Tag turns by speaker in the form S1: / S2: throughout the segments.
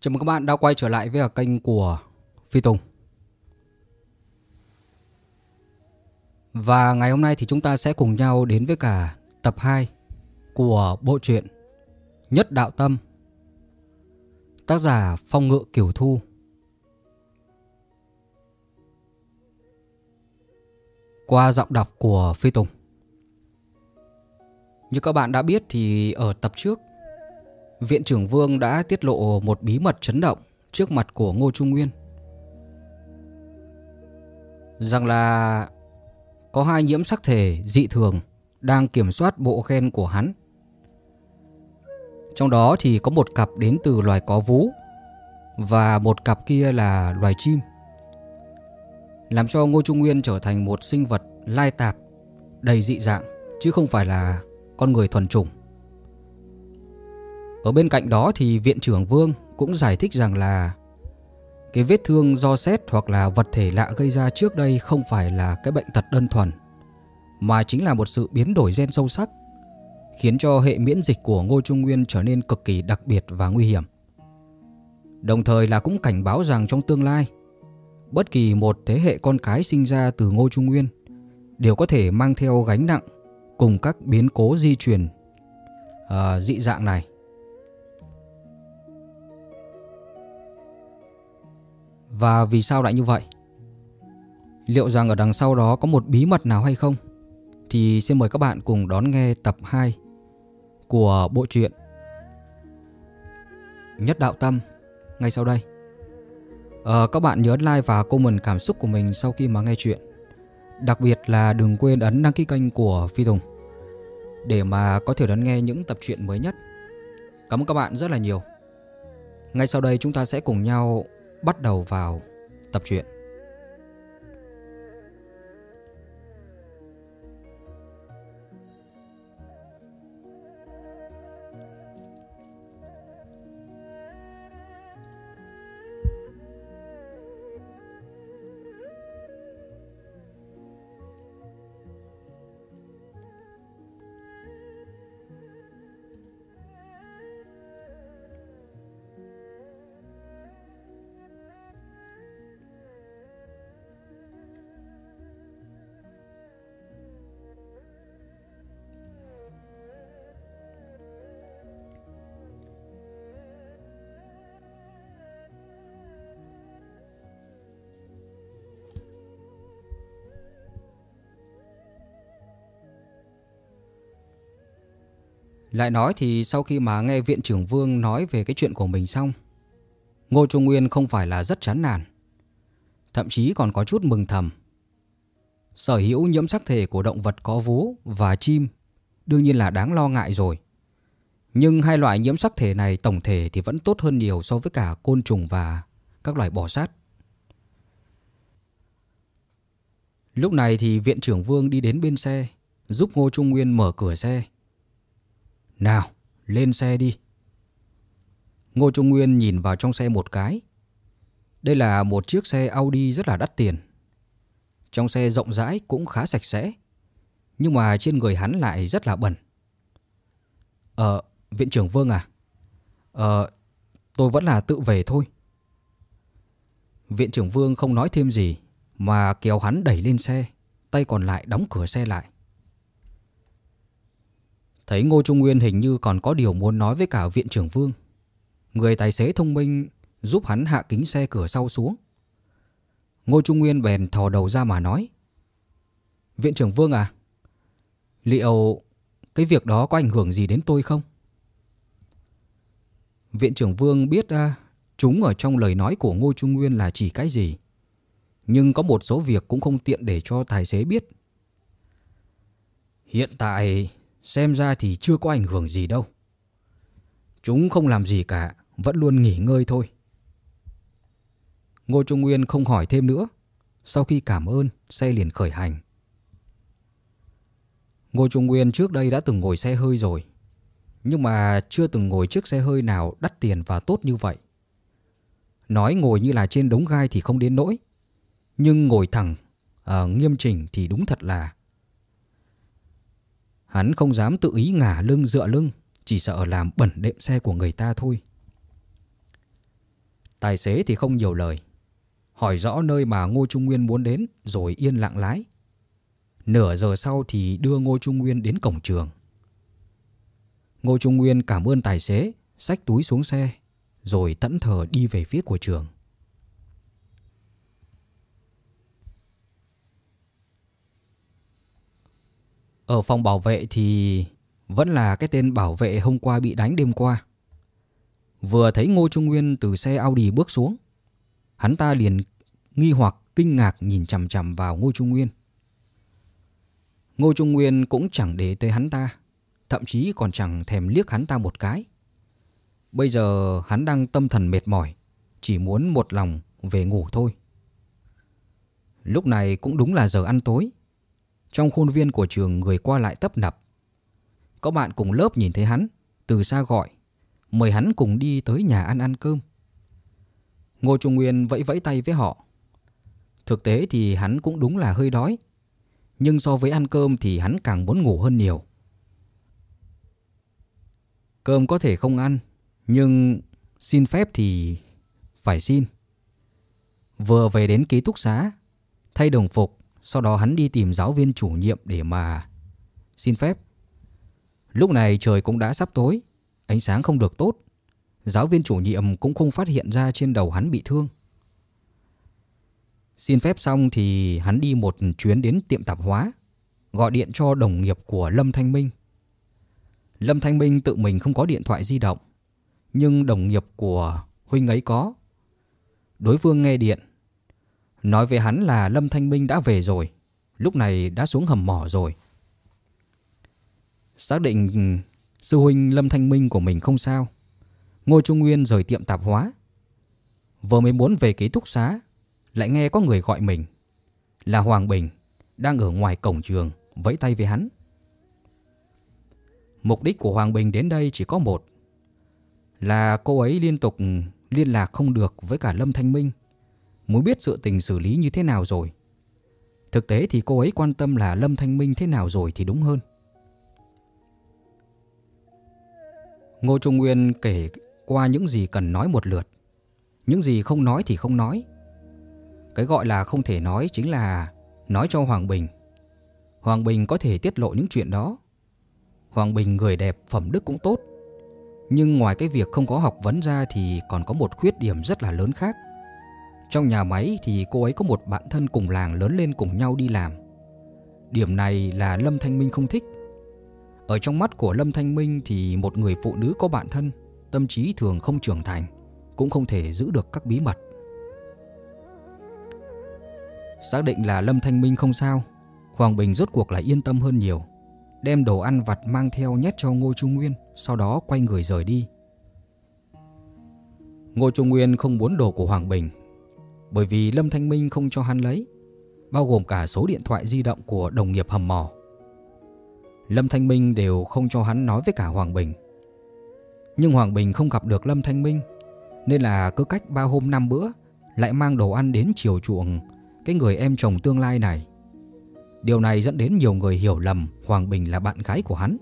S1: Chào mừng các bạn đã quay trở lại với kênh của Phi Tùng. Và ngày hôm nay thì chúng ta sẽ cùng nhau đến với cả tập 2 của bộ truyện Nhất Đạo Tâm, tác giả Phong Ngự Cửu Thu. Qua giọng đọc của Phi Tùng. Như các bạn đã biết thì ở tập trước, Viện trưởng Vương đã tiết lộ một bí mật chấn động trước mặt của Ngô Trung Nguyên, rằng là có hai nhiễm sắc thể dị thường đang kiểm soát bộ gen của hắn. Trong đó thì có một cặp đến từ loài có vú và một cặp kia là loài chim, làm cho Ngô Trung Nguyên trở thành một sinh vật lai tạp đầy dị dạng, chứ không phải là con người thuần chủng. Ở bên cạnh đó thì Viện trưởng Vương cũng giải thích rằng là cái vết thương do sét hoặc là vật thể lạ gây ra trước đây không phải là cái bệnh tật đơn thuần, mà chính là một sự biến đổi gen sâu sắc, khiến cho hệ miễn dịch của Ngô Trung Nguyên trở nên cực kỳ đặc biệt và nguy hiểm. Đồng thời là cũng cảnh báo rằng trong tương lai, bất kỳ một thế hệ con cái sinh ra từ Ngô Trung Nguyên đều có thể mang theo gánh nặng cùng các biến cố di truyền dị dạng này. Và vì sao lại như vậy? Liệu rằng ở đằng sau đó có một bí mật nào hay không? Thì xin mời các bạn cùng đón nghe tập 2 của bộ truyện Nhất Đạo Tâm ngay sau đây. Các bạn nhớ like và comment cảm xúc của mình sau khi mà nghe chuyện. Đặc biệt là đừng quên ấn đăng ký kênh của Phi Tùng để mà có thể đón nghe những tập truyện mới nhất. Cảm ơn các bạn rất là nhiều. Ngay sau đây chúng ta sẽ cùng nhau bắt đầu vào tập truyện. Lại nói thì sau khi mà nghe Viện trưởng Vương nói về cái chuyện của mình xong, Ngô Trung Nguyên không phải là rất chán nản, thậm chí còn có chút mừng thầm. Sở hữu nhiễm sắc thể của động vật có vú và chim đương nhiên là đáng lo ngại rồi. Nhưng hai loại nhiễm sắc thể này tổng thể thì vẫn tốt hơn nhiều so với cả côn trùng và các loài bò sát. Lúc này thì Viện trưởng Vương đi đến bên xe, giúp Ngô Trung Nguyên mở cửa xe. Nào, lên xe đi. Ngô Trung Nguyên nhìn vào trong xe một cái. Đây là một chiếc xe Audi rất là đắt tiền. Trong xe rộng rãi cũng khá sạch sẽ, nhưng mà trên người hắn lại rất là bẩn. Viện trưởng Vương à? Tôi vẫn là tự về thôi. Viện trưởng Vương không nói thêm gì mà kéo hắn đẩy lên xe, tay còn lại đóng cửa xe lại. Thấy Ngô Trung Nguyên hình như còn có điều muốn nói với cả Viện trưởng Vương, người tài xế thông minh giúp hắn hạ kính xe cửa sau xuống. Ngô Trung Nguyên bèn thò đầu ra mà nói: Viện trưởng Vương à, liệu cái việc đó có ảnh hưởng gì đến tôi không? Viện trưởng Vương biết chúng ở trong lời nói của Ngô Trung Nguyên là chỉ cái gì, nhưng có một số việc cũng không tiện để cho tài xế biết. Hiện tại xem ra thì chưa có ảnh hưởng gì đâu. Chúng không làm gì cả, vẫn luôn nghỉ ngơi thôi. Ngô Trung Nguyên không hỏi thêm nữa. Sau khi cảm ơn, xe liền khởi hành. Ngô Trung Nguyên trước đây đã từng ngồi xe hơi rồi, nhưng mà chưa từng ngồi chiếc xe hơi nào đắt tiền và tốt như vậy. Nói ngồi như là trên đống gai thì không đến nỗi, nhưng ngồi thẳng, nghiêm chỉnh thì đúng thật là. Hắn không dám tự ý ngả lưng dựa lưng, chỉ sợ làm bẩn đệm xe của người ta thôi. Tài xế thì không nhiều lời, hỏi rõ nơi mà Ngô Trung Nguyên muốn đến rồi yên lặng lái. Nửa giờ sau thì đưa Ngô Trung Nguyên đến cổng trường. Ngô Trung Nguyên cảm ơn tài xế, xách túi xuống xe, rồi thẫn thờ đi về phía của trường. Ở phòng bảo vệ thì vẫn là cái tên bảo vệ hôm qua bị đánh đêm qua. Vừa thấy Ngô Trung Nguyên từ xe Audi bước xuống, hắn ta liền nghi hoặc kinh ngạc nhìn chằm chằm vào Ngô Trung Nguyên. Ngô Trung Nguyên cũng chẳng để tới hắn ta, thậm chí còn chẳng thèm liếc hắn ta một cái. Bây giờ hắn đang tâm thần mệt mỏi, chỉ muốn một lòng về ngủ thôi. Lúc này cũng đúng là giờ ăn tối. Trong khuôn viên của trường người qua lại tấp nập. Có bạn cùng lớp nhìn thấy hắn, từ xa gọi, mời hắn cùng đi tới nhà ăn cơm. Ngô Trung Nguyên vẫy vẫy tay với họ. Thực tế thì hắn cũng đúng là hơi đói, nhưng so với ăn cơm thì hắn càng muốn ngủ hơn nhiều. Cơm có thể không ăn, nhưng xin phép thì phải xin. Vừa về đến ký túc xá, thay đồng phục, sau đó hắn đi tìm giáo viên chủ nhiệm để mà xin phép. Lúc này trời cũng đã sắp tối, ánh sáng không được tốt. Giáo viên chủ nhiệm cũng không phát hiện ra trên đầu hắn bị thương. Xin phép xong thì hắn đi một chuyến đến tiệm tạp hóa, gọi điện cho đồng nghiệp của Lâm Thanh Minh. Lâm Thanh Minh tự mình không có điện thoại di động, nhưng đồng nghiệp của huynh ấy có. Đối phương nghe điện, nói với hắn là Lâm Thanh Minh đã về rồi, lúc này đã xuống hầm mỏ rồi. Xác định sư huynh Lâm Thanh Minh của mình không sao, Ngô Trung Nguyên rời tiệm tạp hóa. Vừa mới muốn về ký túc xá, lại nghe có người gọi mình. Là Hoàng Bình, đang ở ngoài cổng trường, vẫy tay với hắn. Mục đích của Hoàng Bình đến đây chỉ có một, là cô ấy liên tục liên lạc không được với cả Lâm Thanh Minh, muốn biết sự tình xử lý như thế nào rồi. Thực tế thì cô ấy quan tâm là Lâm Thanh Minh thế nào rồi thì đúng hơn. Ngô Trung Nguyên kể qua những gì cần nói một lượt, những gì không nói thì không nói. Cái gọi là không thể nói chính là nói cho Hoàng Bình. Hoàng Bình có thể tiết lộ những chuyện đó. Hoàng Bình người đẹp, phẩm đức cũng tốt, nhưng ngoài cái việc không có học vấn ra thì còn có một khuyết điểm rất là lớn khác. Trong nhà máy thì cô ấy có một bạn thân cùng làng lớn lên cùng nhau đi làm. Điểm này là Lâm Thanh Minh không thích. Ở trong mắt của Lâm Thanh Minh thì một người phụ nữ có bạn thân, tâm trí thường không trưởng thành, cũng không thể giữ được các bí mật. Xác định là Lâm Thanh Minh không sao, Hoàng Bình rốt cuộc lại yên tâm hơn nhiều. Đem đồ ăn vặt mang theo nhét cho Ngô Trung Nguyên, sau đó quay người rời đi. Ngô Trung Nguyên không muốn đồ của Hoàng Bình, bởi vì Lâm Thanh Minh không cho hắn lấy, bao gồm cả số điện thoại di động của đồng nghiệp hầm mỏ. Lâm Thanh Minh đều không cho hắn nói với cả Hoàng Bình. Nhưng Hoàng Bình không gặp được Lâm Thanh Minh, nên là cứ cách 3 hôm 5 bữa lại mang đồ ăn đến chiều chuộng cái người em chồng tương lai này. Điều này dẫn đến nhiều người hiểu lầm Hoàng Bình là bạn gái của hắn.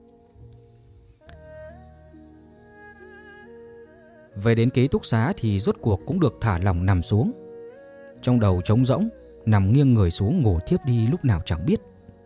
S1: Về đến ký túc xá thì rốt cuộc cũng được thả lỏng nằm xuống. Trong đầu trống rỗng, nằm nghiêng người xuống ngủ thiếp đi lúc nào chẳng biết.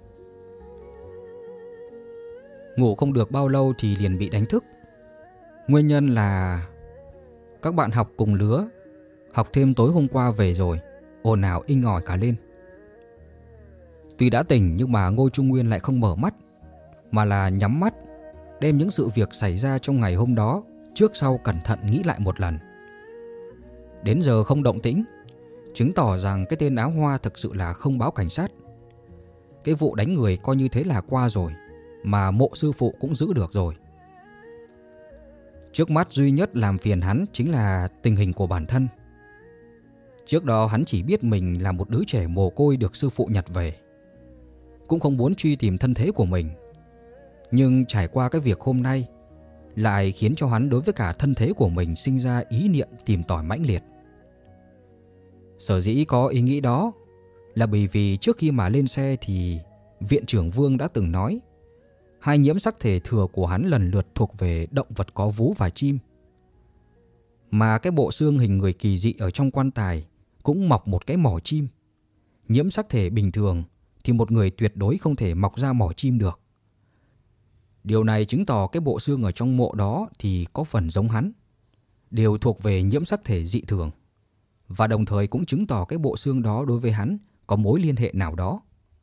S1: Ngủ không được bao lâu thì liền bị đánh thức. Nguyên nhân là các bạn học cùng lứa, học thêm tối hôm qua về rồi, ồn ào inh ỏi cả lên. Tuy đã tỉnh nhưng mà Ngô Trung Nguyên lại không mở mắt, mà là nhắm mắt, đem những sự việc xảy ra trong ngày hôm đó trước sau cẩn thận nghĩ lại một lần. Đến giờ không động tĩnh, chứng tỏ rằng cái tên áo hoa thực sự là không báo cảnh sát. Cái vụ đánh người coi như thế là qua rồi, mà mộ sư phụ cũng giữ được rồi. Trước mắt duy nhất làm phiền hắn chính là tình hình của bản thân. Trước đó hắn chỉ biết mình là một đứa trẻ mồ côi được sư phụ nhặt về, cũng không muốn truy tìm thân thế của mình. Nhưng trải qua cái việc hôm nay lại khiến cho hắn đối với cả thân thế của mình sinh ra ý niệm tìm tòi mãnh liệt. Sở dĩ có ý nghĩ đó là bởi vì trước khi mà lên xe thì viện trưởng Vương đã từng nói hai nhiễm sắc thể thừa của hắn lần lượt thuộc về động vật có vú và chim. Mà cái bộ xương hình người kỳ dị ở trong quan tài cũng mọc một cái mỏ chim. Nhiễm sắc thể bình thường thì một người tuyệt đối không thể mọc ra mỏ chim được. Điều này chứng tỏ cái bộ xương ở trong mộ đó thì có phần giống hắn, đều thuộc về nhiễm sắc thể dị thường. Và đồng thời cũng chứng tỏ cái bộ xương đó đối với hắn có mối liên hệ nào đó.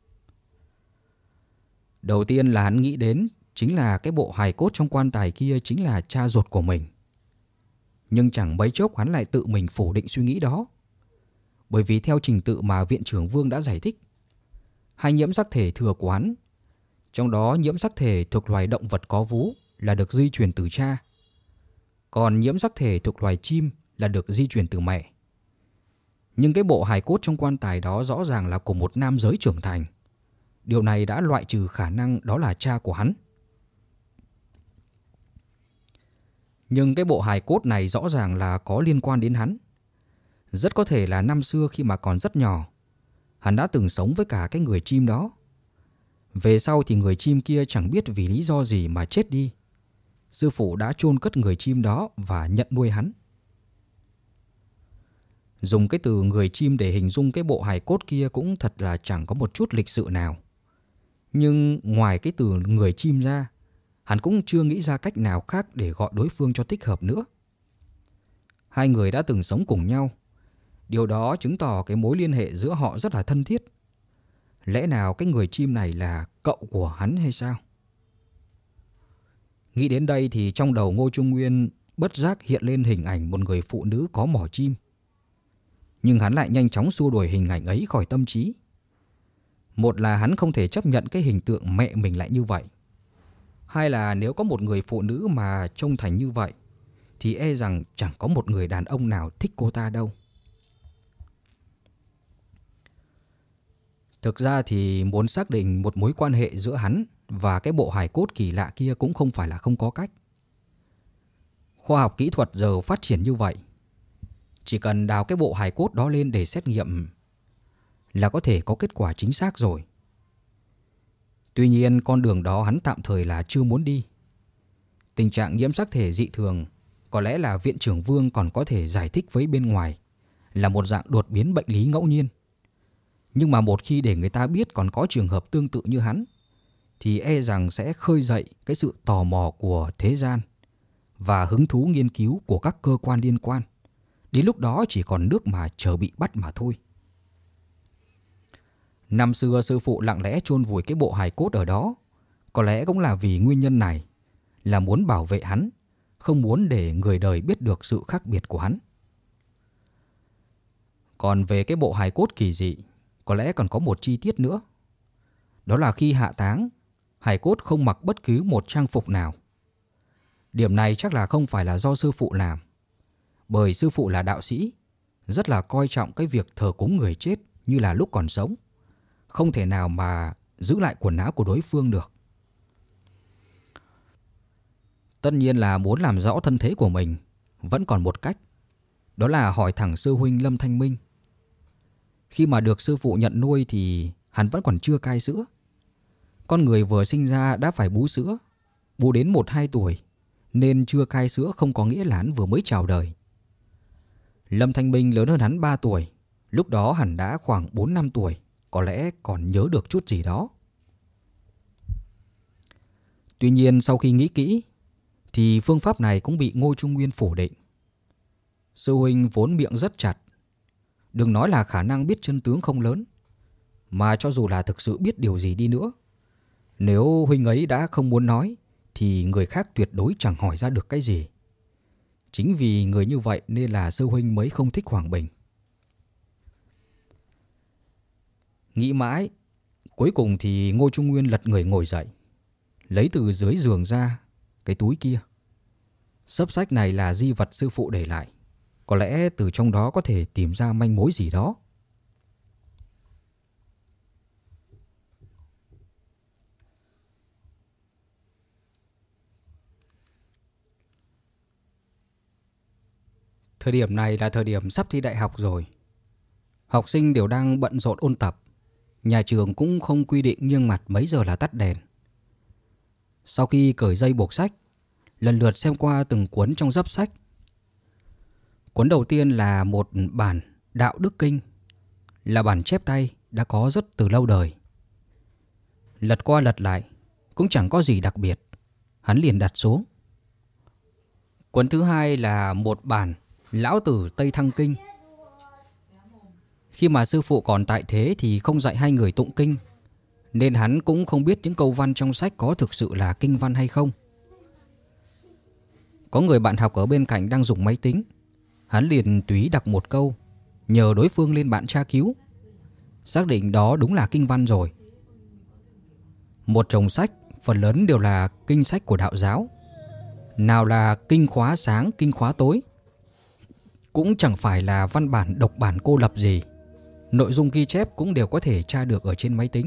S1: Đầu tiên là hắn nghĩ đến chính là cái bộ hài cốt trong quan tài kia chính là cha ruột của mình. Nhưng chẳng mấy chốc hắn lại tự mình phủ định suy nghĩ đó. Bởi vì theo trình tự mà viện trưởng Vương đã giải thích, hai nhiễm sắc thể thừa của hắn, trong đó nhiễm sắc thể thuộc loài động vật có vú là được di truyền từ cha, còn nhiễm sắc thể thuộc loài chim là được di truyền từ mẹ. Nhưng cái bộ hài cốt trong quan tài đó rõ ràng là của một nam giới trưởng thành. Điều này đã loại trừ khả năng đó là cha của hắn. Nhưng cái bộ hài cốt này rõ ràng là có liên quan đến hắn. Rất có thể là năm xưa khi mà còn rất nhỏ, hắn đã từng sống với cả cái người chim đó. Về sau thì người chim kia chẳng biết vì lý do gì mà chết đi. Sư phụ đã chôn cất người chim đó và nhận nuôi hắn. Dùng cái từ người chim để hình dung cái bộ hài cốt kia cũng thật là chẳng có một chút lịch sự nào. Nhưng ngoài cái từ người chim ra, hắn cũng chưa nghĩ ra cách nào khác để gọi đối phương cho thích hợp nữa. Hai người đã từng sống cùng nhau. Điều đó chứng tỏ cái mối liên hệ giữa họ rất là thân thiết. Lẽ nào cái người chim này là cậu của hắn hay sao? Nghĩ đến đây thì trong đầu Ngô Trung Nguyên bất giác hiện lên hình ảnh một người phụ nữ có mỏ chim. Nhưng hắn lại nhanh chóng xua đuổi hình ảnh ấy khỏi tâm trí. Một là hắn không thể chấp nhận cái hình tượng mẹ mình lại như vậy. Hai là nếu có một người phụ nữ mà trông thành như vậy thì e rằng chẳng có một người đàn ông nào thích cô ta đâu. Thực ra thì muốn xác định một mối quan hệ giữa hắn và cái bộ hài cốt kỳ lạ kia cũng không phải là không có cách. Khoa học kỹ thuật giờ phát triển như vậy, chỉ cần đào cái bộ hài cốt đó lên để xét nghiệm là có thể có kết quả chính xác rồi. Tuy nhiên con đường đó hắn tạm thời là chưa muốn đi. Tình trạng nhiễm sắc thể dị thường có lẽ là viện trưởng Vương còn có thể giải thích với bên ngoài là một dạng đột biến bệnh lý ngẫu nhiên. Nhưng mà một khi để người ta biết còn có trường hợp tương tự như hắn thì e rằng sẽ khơi dậy cái sự tò mò của thế gian và hứng thú nghiên cứu của các cơ quan liên quan. Đến lúc đó chỉ còn nước mà chờ bị bắt mà thôi. Năm xưa sư phụ lặng lẽ chôn vùi cái bộ hài cốt ở đó, có lẽ cũng là vì nguyên nhân này, là muốn bảo vệ hắn, không muốn để người đời biết được sự khác biệt của hắn. Còn về cái bộ hài cốt kỳ dị, có lẽ còn có một chi tiết nữa. Đó là khi hạ táng, hài cốt không mặc bất cứ một trang phục nào. Điểm này chắc là không phải là do sư phụ làm, bởi sư phụ là đạo sĩ, rất là coi trọng cái việc thờ cúng người chết như là lúc còn sống. Không thể nào mà giữ lại quần áo của đối phương được. Tất nhiên là muốn làm rõ thân thế của mình vẫn còn một cách. Đó là hỏi thẳng sư huynh Lâm Thanh Minh. Khi mà được sư phụ nhận nuôi thì hắn vẫn còn chưa cai sữa. Con người vừa sinh ra đã phải bú sữa, bú đến 1-2 tuổi, nên chưa cai sữa không có nghĩa là hắn vừa mới chào đời. Lâm Thanh Minh lớn hơn hắn 3 tuổi, lúc đó hắn đã khoảng 4-5 tuổi, có lẽ còn nhớ được chút gì đó. Tuy nhiên sau khi nghĩ kỹ thì phương pháp này cũng bị Ngô Trung Nguyên phủ định. Sư huynh vốn miệng rất chặt, đừng nói là khả năng biết chân tướng không lớn, mà cho dù là thực sự biết điều gì đi nữa, nếu huynh ấy đã không muốn nói thì người khác tuyệt đối chẳng hỏi ra được cái gì. Chính vì người như vậy nên là sư huynh mới không thích Hoàng Bình. Nghĩ mãi, cuối cùng thì Ngô Trung Nguyên lật người ngồi dậy, lấy từ dưới giường ra cái túi kia. Xấp xách này là di vật sư phụ để lại, có lẽ từ trong đó có thể tìm ra manh mối gì đó. Thời điểm này là thời điểm sắp thi đại học rồi. Học sinh đều đang bận rộn ôn tập. Nhà trường cũng không quy định nghiêng mặt mấy giờ là tắt đèn. Sau khi cởi dây buộc sách, lần lượt xem qua từng cuốn trong dấp sách, Cuốn đầu tiên là một bản Đạo Đức Kinh, là bản chép tay đã có rất từ lâu đời. Lật qua lật lại cũng chẳng có gì đặc biệt, hắn liền đặt xuống. Cuốn thứ hai là một bản Lão Tử Tây Thăng Kinh. Khi mà sư phụ còn tại thế thì không dạy hai người tụng kinh, nên hắn cũng không biết những câu văn trong sách có thực sự là kinh văn hay không. Có người bạn học ở bên cạnh đang dùng máy tính, hắn liền tùy đọc một câu, nhờ đối phương lên mạng tra cứu, xác định đó đúng là kinh văn rồi. Một chồng sách phần lớn đều là kinh sách của đạo giáo, nào là kinh khóa sáng, kinh khóa tối, cũng chẳng phải là văn bản độc bản cô lập gì. Nội dung ghi chép cũng đều có thể tra được ở trên máy tính.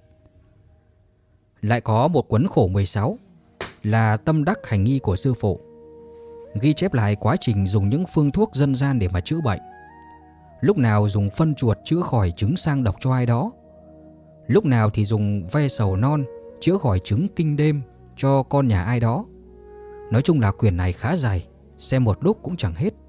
S1: Lại có một cuốn khổ 16 là Tâm Đắc Hành Nghi của sư phụ, ghi chép lại quá trình dùng những phương thuốc dân gian để mà chữa bệnh. Lúc nào dùng phân chuột chữa khỏi chứng sang độc cho ai đó, lúc nào thì dùng ve sầu non chữa khỏi chứng kinh đêm cho con nhà ai đó. Nói chung là quyển này khá dài, xem một lúc cũng chẳng hết.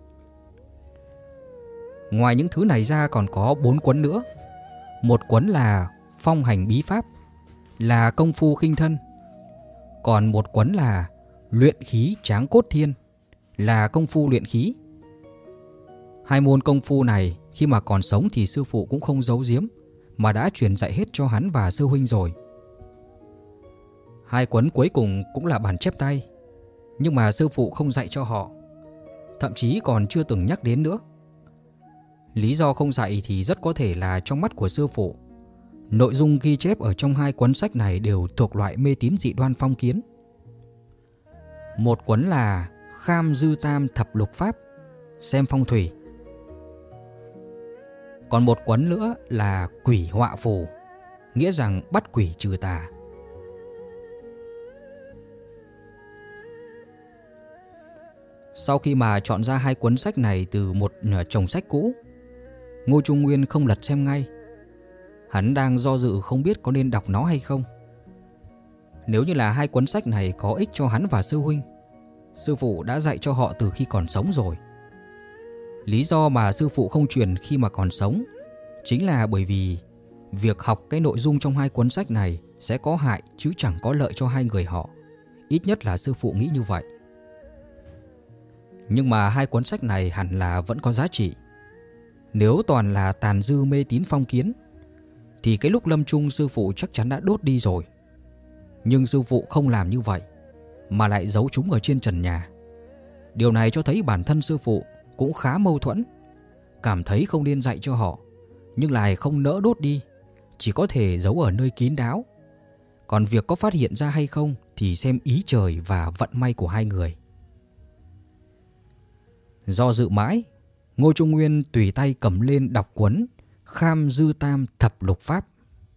S1: Ngoài những thứ này ra còn có 4 cuốn nữa. Một cuốn là Phong Hành Bí Pháp, là công phu khinh thân. Còn một cuốn là Luyện Khí Tráng Cốt Thiên, là công phu luyện khí. Hai môn công phu này khi mà còn sống thì sư phụ cũng không giấu giếm, mà đã truyền dạy hết cho hắn và sư huynh rồi. Hai cuốn cuối cùng cũng là bản chép tay, nhưng mà sư phụ không dạy cho họ, thậm chí còn chưa từng nhắc đến nữa. Lý do không dạy thì rất có thể là trong mắt của sư phụ, nội dung ghi chép ở trong hai cuốn sách này đều thuộc loại mê tín dị đoan phong kiến. Một cuốn là Kham Dư Tam Thập Lục Pháp, xem phong thủy. Còn một cuốn nữa là Quỷ Họa Phù, nghĩa rằng bắt quỷ trừ tà. Sau khi mà chọn ra hai cuốn sách này từ một chồng sách cũ, Ngô Trung Nguyên không lật xem ngay. Hắn đang do dự không biết có nên đọc nó hay không. Nếu như là hai cuốn sách này có ích cho hắn và sư huynh, sư phụ đã dạy cho họ từ khi còn sống rồi. Lý do mà sư phụ không truyền khi mà còn sống chính là bởi vì việc học cái nội dung trong hai cuốn sách này sẽ có hại chứ chẳng có lợi cho hai người họ. Ít nhất là sư phụ nghĩ như vậy. Nhưng mà hai cuốn sách này hẳn là vẫn có giá trị. Nếu toàn là tàn dư mê tín phong kiến thì cái lúc lâm chung sư phụ chắc chắn đã đốt đi rồi. Nhưng sư phụ không làm như vậy, mà lại giấu chúng ở trên trần nhà. Điều này cho thấy bản thân sư phụ cũng khá mâu thuẫn, cảm thấy không nên dạy cho họ, nhưng lại không nỡ đốt đi, chỉ có thể giấu ở nơi kín đáo. Còn việc có phát hiện ra hay không thì xem ý trời và vận may của hai người. Do dự mãi, Ngô Trung Nguyên tùy tay cầm lên đọc cuốn Kham Dư Tam Thập Lục Pháp.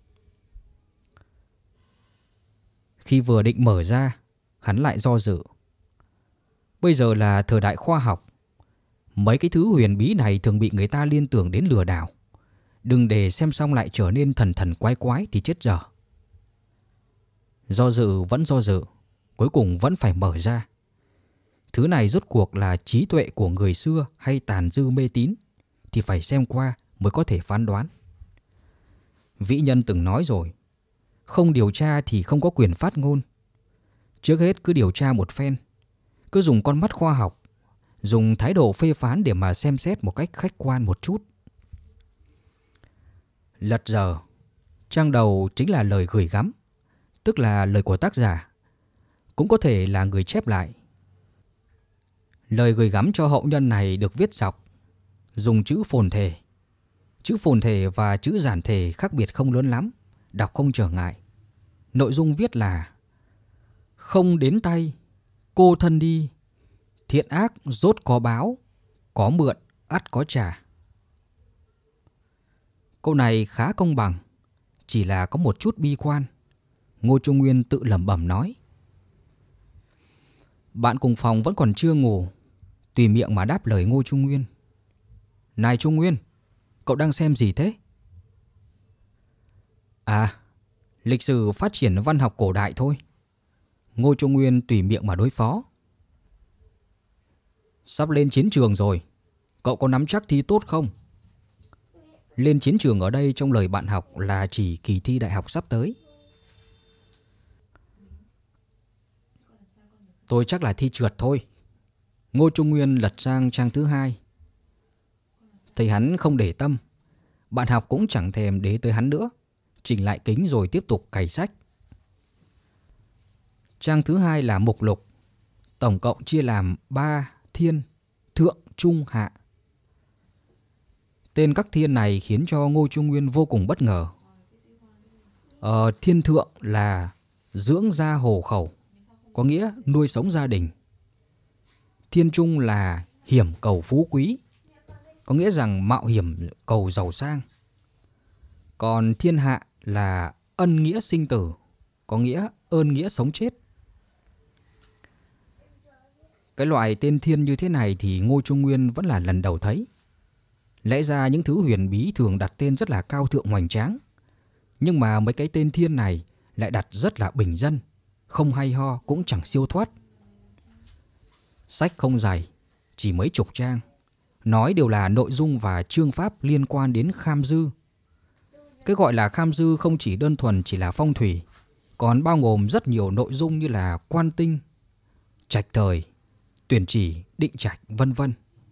S1: Khi vừa định mở ra, hắn lại do dự. Bây giờ là thời đại khoa học, mấy cái thứ huyền bí này thường bị người ta liên tưởng đến lừa đảo. Đừng để xem xong lại trở nên thần thần quái quái thì chết dở. Do dự vẫn do dự, cuối cùng vẫn phải mở ra. Thứ này rốt cuộc là trí tuệ của người xưa hay tàn dư mê tín thì phải xem qua mới có thể phán đoán. Vĩ nhân từng nói rồi, không điều tra thì không có quyền phát ngôn. Trước hết cứ điều tra một phen, cứ dùng con mắt khoa học, dùng thái độ phê phán để mà xem xét một cách khách quan một chút. Lật giờ, trang đầu chính là lời gửi gắm, tức là lời của tác giả, cũng có thể là người chép lại. Lời gửi gắm cho hậu nhân này được viết dọc, dùng chữ phồn thể. Chữ phồn thể và chữ giản thể khác biệt không lớn lắm, đọc không trở ngại. Nội dung viết là: không đến tay, cô thân đi, thiện ác rốt có báo, có mượn ắt có trả. Câu này khá công bằng, chỉ là có một chút bi quan. Ngô Trung Nguyên tự lẩm bẩm nói. Bạn cùng phòng vẫn còn chưa ngủ, tùy miệng mà đáp lời Ngô Trung Nguyên. Này Trung Nguyên, cậu đang xem gì thế? À, lịch sử phát triển văn học cổ đại thôi. Ngô Trung Nguyên tùy miệng mà đối phó. Sắp lên chiến trường rồi, Cậu có nắm chắc thi tốt không? Lên chiến trường ở đây trong lời bạn học là chỉ kỳ thi đại học sắp tới. Tôi chắc là thi trượt thôi. Ngô Trung Nguyên lật sang trang thứ 2. Thấy hắn không để tâm, bạn học cũng chẳng thèm để tới hắn nữa, chỉnh lại kính rồi tiếp tục cày sách. Trang thứ 2 là mục lục, tổng cộng chia làm 3 thiên, thượng, trung, hạ. Tên các thiên này khiến cho Ngô Trung Nguyên vô cùng bất ngờ. Thiên thượng là dưỡng gia hồ khẩu, có nghĩa nuôi sống gia đình. Thiên trung là hiểm cầu phú quý, có nghĩa rằng mạo hiểm cầu giàu sang. Còn thiên hạ là ân nghĩa sinh tử, có nghĩa ơn nghĩa sống chết. Cái loại tên thiên như thế này thì Ngô Trung Nguyên vẫn là lần đầu thấy. Lẽ ra những thứ huyền bí thường đặt tên rất là cao thượng hoành tráng, nhưng mà mấy cái tên thiên này lại đặt rất là bình dân, không hay ho cũng chẳng siêu thoát. Sách không dày, chỉ mấy chục trang, nói đều là nội dung và chương pháp liên quan đến kham dư. Cái gọi là kham dư không chỉ đơn thuần chỉ là phong thủy, còn bao gồm rất nhiều nội dung như là quan tinh, trạch thời, tuyển chỉ, định trạch, vân vân.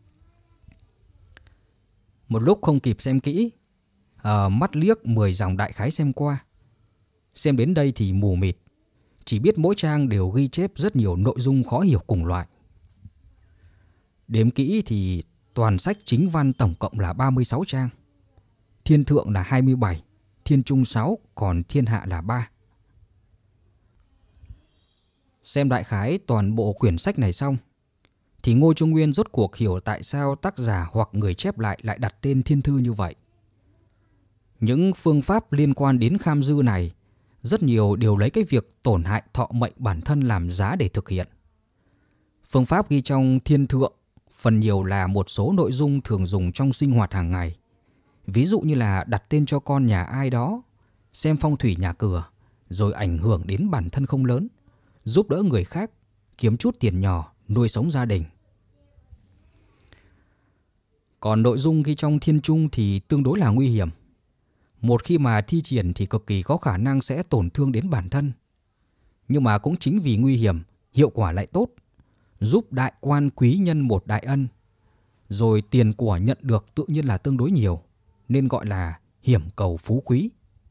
S1: Một lúc không kịp xem kỹ, mắt liếc 10 dòng đại khái xem qua. Xem đến đây thì mù mịt, chỉ biết mỗi trang đều ghi chép rất nhiều nội dung khó hiểu cùng loại. Đếm kỹ thì toàn sách chính văn tổng cộng là 36 trang. Thiên thượng là 27, thiên trung 6, còn thiên hạ là 3. Xem đại khái toàn bộ quyển sách này xong, thì Ngô Trung Nguyên rốt cuộc hiểu tại sao tác giả hoặc người chép lại đặt tên thiên thư như vậy. Những phương pháp liên quan đến kham dư này, rất nhiều đều lấy cái việc tổn hại thọ mệnh bản thân làm giá để thực hiện. Phương pháp ghi trong thiên thượng phần nhiều là một số nội dung thường dùng trong sinh hoạt hàng ngày. Ví dụ như là đặt tên cho con nhà ai đó, xem phong thủy nhà cửa, rồi ảnh hưởng đến bản thân không lớn, giúp đỡ người khác, kiếm chút tiền nhỏ, nuôi sống gia đình. Còn nội dung ghi trong thiên trung thì tương đối là nguy hiểm. Một khi mà thi triển thì cực kỳ có khả năng sẽ tổn thương đến bản thân. Nhưng mà cũng chính vì nguy hiểm, hiệu quả lại tốt, giúp đại quan quý nhân một đại ân. Rồi tiền của nhận được tự nhiên là tương đối nhiều, nên gọi là hiểm cầu phú quý.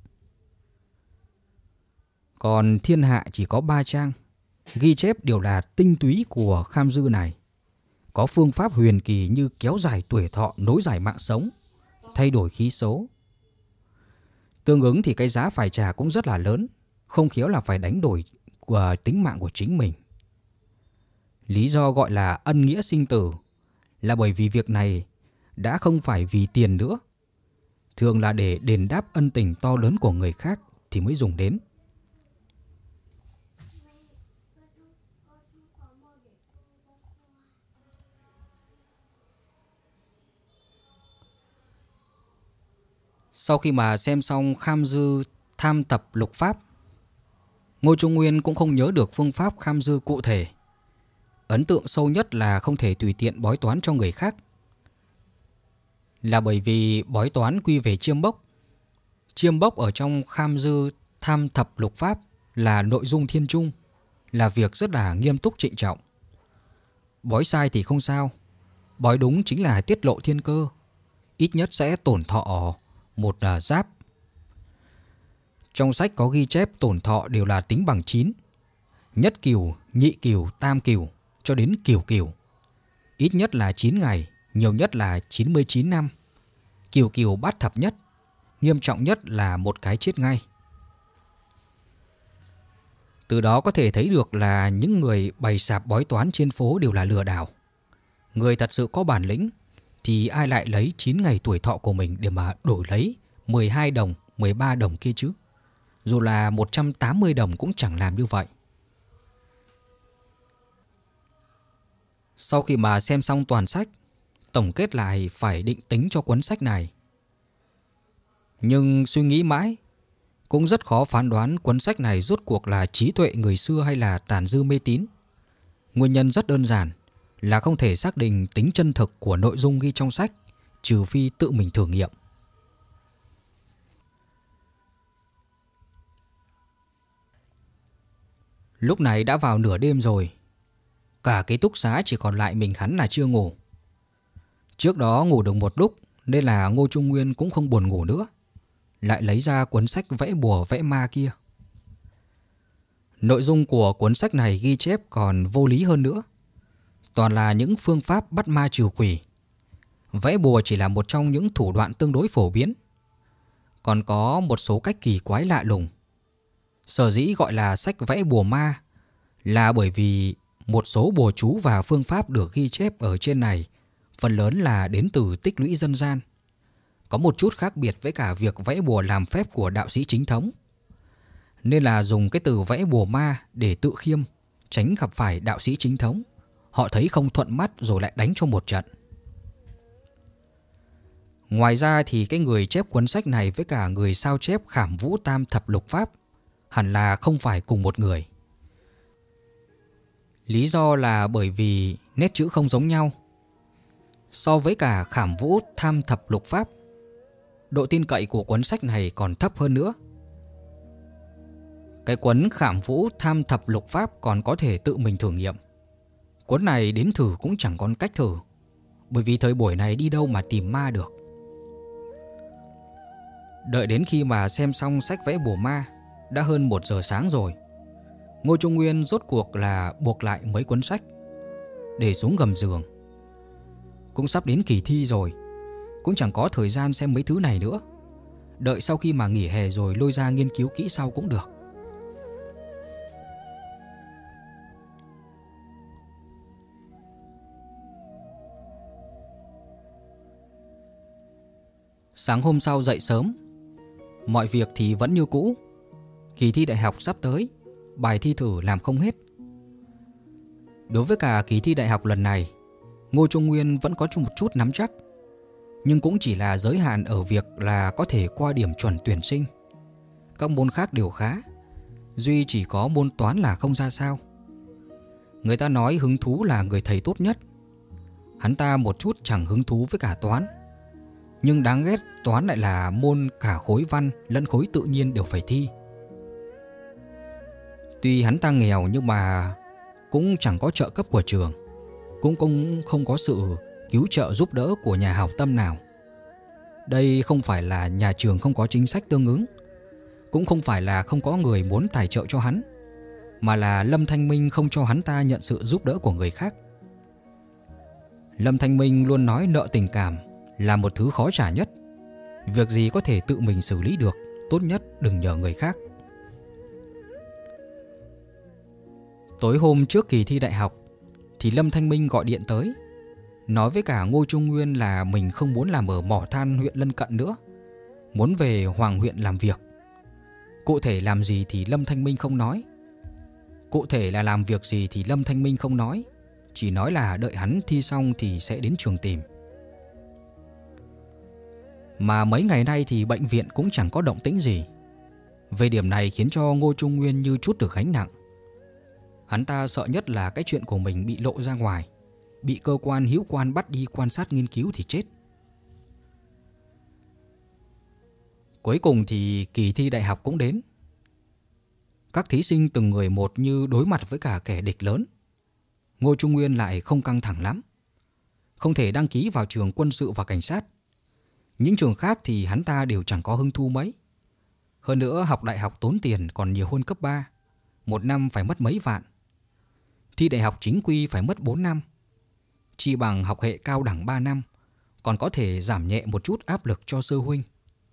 S1: Còn thiên hạ chỉ có 3 trang, ghi chép đều là tinh túy của kham dư này. Có phương pháp huyền kỳ như kéo dài tuổi thọ, nối dài mạng sống, thay đổi khí số. Tương ứng thì cái giá phải trả cũng rất là lớn, không khéo là phải đánh đổi của tính mạng của chính mình. Lý do gọi là ân nghĩa sinh tử là bởi vì việc này đã không phải vì tiền nữa, thường là để đền đáp ân tình to lớn của người khác thì mới dùng đến. Sau khi mà xem xong kham dư tham tập lục pháp, Ngô Trung Nguyên cũng không nhớ được phương pháp kham dư cụ thể. Ấn tượng sâu nhất là không thể tùy tiện bói toán cho người khác. Là bởi vì bói toán quy về chiêm bốc. Chiêm bốc ở trong kham dư tham thập lục pháp là nội dung thiên trung, là việc rất là nghiêm túc trịnh trọng. Bói sai thì không sao, bói đúng chính là tiết lộ thiên cơ, ít nhất sẽ tổn thọ một giáp. Trong sách có ghi chép tổn thọ đều là tính bằng 9, nhất cửu, nhị cửu, tam cửu cho đến cửu cửu. Ít nhất là 9 ngày, nhiều nhất là 99 năm. Cửu cửu bát thập nhất, nghiêm trọng nhất là một cái chết ngay. Từ đó có thể thấy được là những người bày sạp bói toán trên phố đều là lừa đảo. Người thật sự có bản lĩnh thì ai lại lấy 9 ngày tuổi thọ của mình để mà đổi lấy 12 đồng, 13 đồng kia chứ. Dù là 180 đồng cũng chẳng làm như vậy. Sau khi mà xem xong toàn sách, tổng kết lại phải định tính cho cuốn sách này. Nhưng suy nghĩ mãi, cũng rất khó phán đoán cuốn sách này rốt cuộc là trí tuệ người xưa hay là tàn dư mê tín. Nguyên nhân rất đơn giản là không thể xác định tính chân thực của nội dung ghi trong sách, trừ phi tự mình thử nghiệm. Lúc này đã vào nửa đêm rồi. Cả ký túc xá chỉ còn lại mình hắn là chưa ngủ. Trước đó ngủ được một lúc nên là Ngô Trung Nguyên cũng không buồn ngủ nữa. Lại lấy ra cuốn sách vẽ bùa vẽ ma kia. Nội dung của cuốn sách này ghi chép còn vô lý hơn nữa. Toàn là những phương pháp bắt ma trừ quỷ. Vẽ bùa chỉ là một trong những thủ đoạn tương đối phổ biến. Còn có một số cách kỳ quái lạ lùng. Sở dĩ gọi là sách vẽ bùa ma là bởi vì một số bùa chú và phương pháp được ghi chép ở trên này phần lớn là đến từ tích lũy dân gian. Có một chút khác biệt với cả việc vẽ bùa làm phép của đạo sĩ chính thống. Nên là dùng cái từ vẽ bùa ma để tự khiêm, tránh gặp phải đạo sĩ chính thống. Họ thấy không thuận mắt rồi lại đánh cho một trận. Ngoài ra thì cái người chép cuốn sách này với cả người sao chép Khảm Vũ Tam Thập Lục Pháp hẳn là không phải cùng một người. Lý do là bởi vì nét chữ không giống nhau. So với cả Khảm Vũ Tam Thập Lục Pháp, độ tin cậy của cuốn sách này còn thấp hơn nữa. Cái cuốn Khảm Vũ Tam Thập Lục Pháp còn có thể tự mình thử nghiệm. Cuốn này đến thử cũng chẳng còn cách thử, bởi vì thời buổi này đi đâu mà tìm ma được. Đợi đến khi mà xem xong sách vẽ bùa ma, đã hơn 1 giờ sáng rồi. Ngô Trung Nguyên rốt cuộc là buộc lại mấy cuốn sách, để xuống gầm giường. Cũng sắp đến kỳ thi rồi, cũng chẳng có thời gian xem mấy thứ này nữa. Đợi sau khi mà nghỉ hè rồi lôi ra nghiên cứu kỹ sau cũng được. Sáng hôm sau dậy sớm, mọi việc thì vẫn như cũ. Kỳ thi đại học sắp tới, bài thi thử làm không hết. Đối với cả kỳ thi đại học lần này, Ngô Trung Nguyên vẫn có một chút nắm chắc, nhưng cũng chỉ là giới hạn ở việc là có thể qua điểm chuẩn tuyển sinh. Các môn khác đều khá, duy chỉ có môn toán là không ra sao. Người ta nói hứng thú là người thầy tốt nhất. Hắn ta một chút chẳng hứng thú với cả toán. Nhưng đáng ghét toán lại là môn cả khối văn lẫn khối tự nhiên đều phải thi. Tuy hắn ta nghèo nhưng mà cũng chẳng có trợ cấp của trường, cũng không có sự cứu trợ giúp đỡ của nhà hảo tâm nào. Đây không phải là nhà trường không có chính sách tương ứng, cũng không phải là không có người muốn tài trợ cho hắn, mà là Lâm Thanh Minh không cho hắn ta nhận sự giúp đỡ của người khác. Lâm Thanh Minh luôn nói nợ tình cảm là một thứ khó trả nhất. Việc gì có thể tự mình xử lý được, tốt nhất đừng nhờ người khác. Tối hôm trước kỳ thi đại học thì Lâm Thanh Minh gọi điện tới, nói với cả Ngô Trung Nguyên là mình không muốn làm ở mỏ than huyện lân cận nữa, muốn về Hoàng huyện làm việc. Cụ thể làm gì thì Lâm Thanh Minh không nói. Chỉ nói là đợi hắn thi xong thì sẽ đến trường tìm. Mà mấy ngày nay thì bệnh viện cũng chẳng có động tĩnh gì. Về điểm này khiến cho Ngô Trung Nguyên như trút được gánh nặng. Hắn ta sợ nhất là cái chuyện của mình bị lộ ra ngoài, bị cơ quan hữu quan bắt đi quan sát nghiên cứu thì chết. Cuối cùng thì kỳ thi đại học cũng đến. Các thí sinh từng người một như đối mặt với cả kẻ địch lớn. Ngô Trung Nguyên lại không căng thẳng lắm. Không thể đăng ký vào trường quân sự và cảnh sát. Những trường khác thì hắn ta đều chẳng có hứng thú mấy. Hơn nữa học đại học tốn tiền còn nhiều hơn cấp 3. Một năm phải mất mấy vạn. Thi đại học chính quy phải mất 4 năm. Chi bằng học hệ cao đẳng 3 năm, còn có thể giảm nhẹ một chút áp lực cho sư huynh.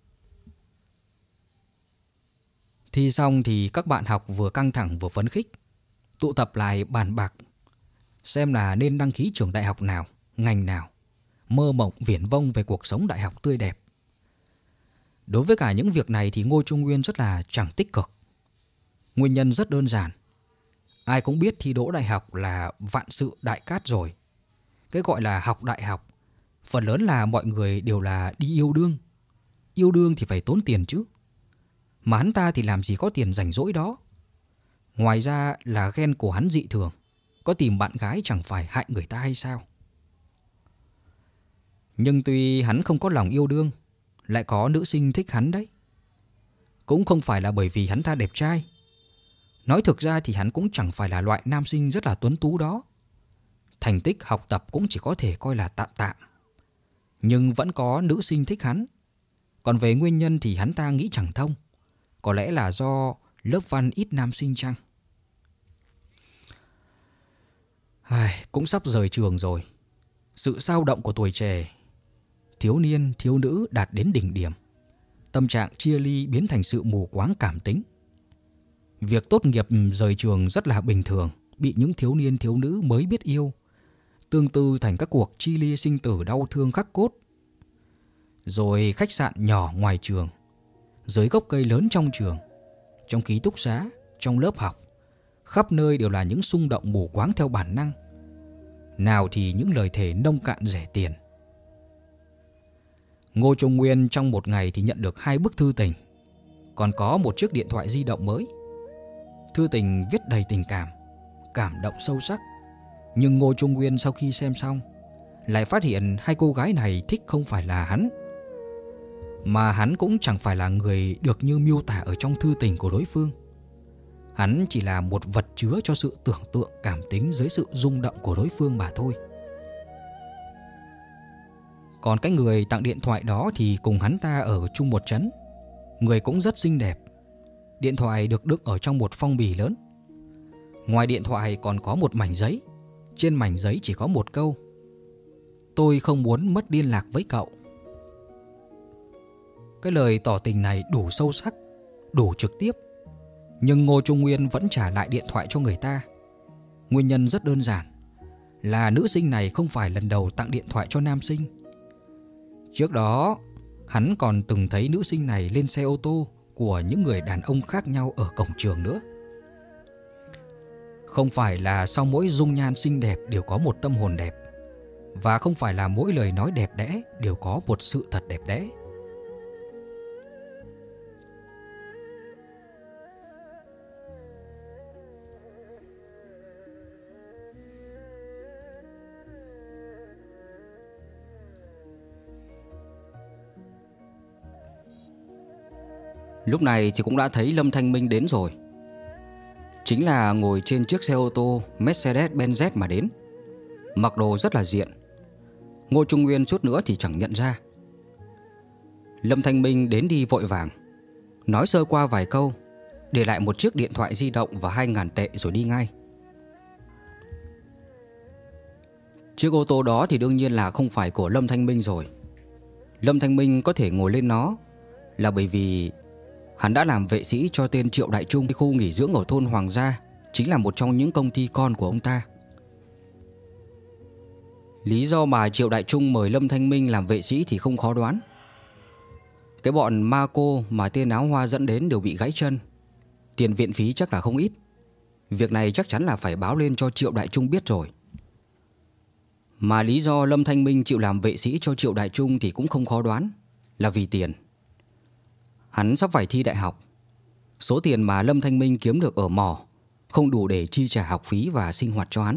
S1: Thi xong thì các bạn học vừa căng thẳng vừa phấn khích, tụ tập lại bàn bạc xem là nên đăng ký trường đại học nào, ngành nào, mơ mộng viển vông về cuộc sống đại học tươi đẹp. Đối với cả những việc này thì Ngô Trung Nguyên rất là chẳng tích cực. Nguyên nhân rất đơn giản. Ai cũng biết thi đỗ đại học là vạn sự đại cát rồi. Cái gọi là học đại học, phần lớn là mọi người đều là đi yêu đương. Yêu đương thì phải tốn tiền chứ. Mà hắn ta thì làm gì có tiền rảnh rỗi đó. Ngoài ra là ghen của hắn dị thường, có tìm bạn gái chẳng phải hại người ta hay sao? Nhưng tuy hắn không có lòng yêu đương, lại có nữ sinh thích hắn đấy. Cũng không phải là bởi vì hắn ta đẹp trai. Nói thực ra thì hắn cũng chẳng phải là loại nam sinh rất là tuấn tú đó. Thành tích học tập cũng chỉ có thể coi là tạm tạm. Nhưng vẫn có nữ sinh thích hắn. Còn về nguyên nhân thì hắn ta nghĩ chẳng thông. Có lẽ là do lớp văn ít nam sinh chăng? Cũng sắp rời trường rồi. Sự xao động của tuổi trẻ, thiếu niên, thiếu nữ đạt đến đỉnh điểm. Tâm trạng chia ly biến thành sự mù quáng cảm tính. Việc tốt nghiệp rời trường rất là bình thường, bị những thiếu niên thiếu nữ mới biết yêu tương tư thành các cuộc chia ly sinh tử đau thương khắc cốt. Rồi khách sạn nhỏ ngoài trường, dưới gốc cây lớn trong trường, trong ký túc xá, trong lớp học, khắp nơi đều là những xung động mù quáng theo bản năng. Nào thì những lời thề nông cạn rẻ tiền. Ngô Trung Nguyên trong một ngày thì nhận được 2 bức thư tình, còn có một chiếc điện thoại di động mới. Thư tình viết đầy tình cảm, cảm động sâu sắc. Nhưng Ngô Trung Nguyên sau khi xem xong lại phát hiện 2 cô gái này thích không phải là hắn, mà hắn cũng chẳng phải là người được như miêu tả ở trong thư tình của đối phương. Hắn chỉ là một vật chứa cho sự tưởng tượng cảm tính dưới sự rung động của đối phương mà thôi. Còn cái người tặng điện thoại đó thì cùng hắn ta ở chung một trấn. Người cũng rất xinh đẹp. Điện thoại được đựng ở trong một phong bì lớn. Ngoài điện thoại còn có một mảnh giấy. Trên mảnh giấy chỉ có một câu: tôi không muốn mất liên lạc với cậu. Cái lời tỏ tình này đủ sâu sắc, đủ trực tiếp. Nhưng Ngô Trung Nguyên vẫn trả lại điện thoại cho người ta. Nguyên nhân rất đơn giản, là nữ sinh này không phải lần đầu tặng điện thoại cho nam sinh. Trước đó, hắn còn từng thấy nữ sinh này lên xe ô tô của những người đàn ông khác nhau ở cổng trường nữa. Không phải là sau mỗi dung nhan xinh đẹp đều có một tâm hồn đẹp, và không phải là mỗi lời nói đẹp đẽ đều có một sự thật đẹp đẽ. Lúc này thì cũng đã thấy Lâm Thanh Minh đến rồi. Chính là ngồi trên chiếc xe ô tô Mercedes-Benz mà đến. Mặc đồ rất là diện. Ngô Trung Nguyên chút nữa thì chẳng nhận ra. Lâm Thanh Minh đến đi vội vàng, nói sơ qua vài câu, để lại một chiếc điện thoại di động và 2.000 tệ rồi đi ngay. Chiếc ô tô đó thì đương nhiên là không phải của Lâm Thanh Minh rồi. Lâm Thanh Minh có thể ngồi lên nó là bởi vì hắn đã làm vệ sĩ cho tên Triệu Đại Trung. Khu nghỉ dưỡng ở thôn Hoàng Gia chính là một trong những công ty con của ông ta. Lý do mà Triệu Đại Trung mời Lâm Thanh Minh làm vệ sĩ thì không khó đoán. Cái bọn ma cô mà tên áo hoa dẫn đến đều bị gãy chân. Tiền viện phí chắc là không ít. Việc này chắc chắn là phải báo lên cho Triệu Đại Trung biết rồi. Mà lý do Lâm Thanh Minh chịu làm vệ sĩ cho Triệu Đại Trung thì cũng không khó đoán, là vì tiền. Hắn sắp phải thi đại học. Số tiền mà Lâm Thanh Minh kiếm được ở mỏ không đủ để chi trả học phí và sinh hoạt cho hắn.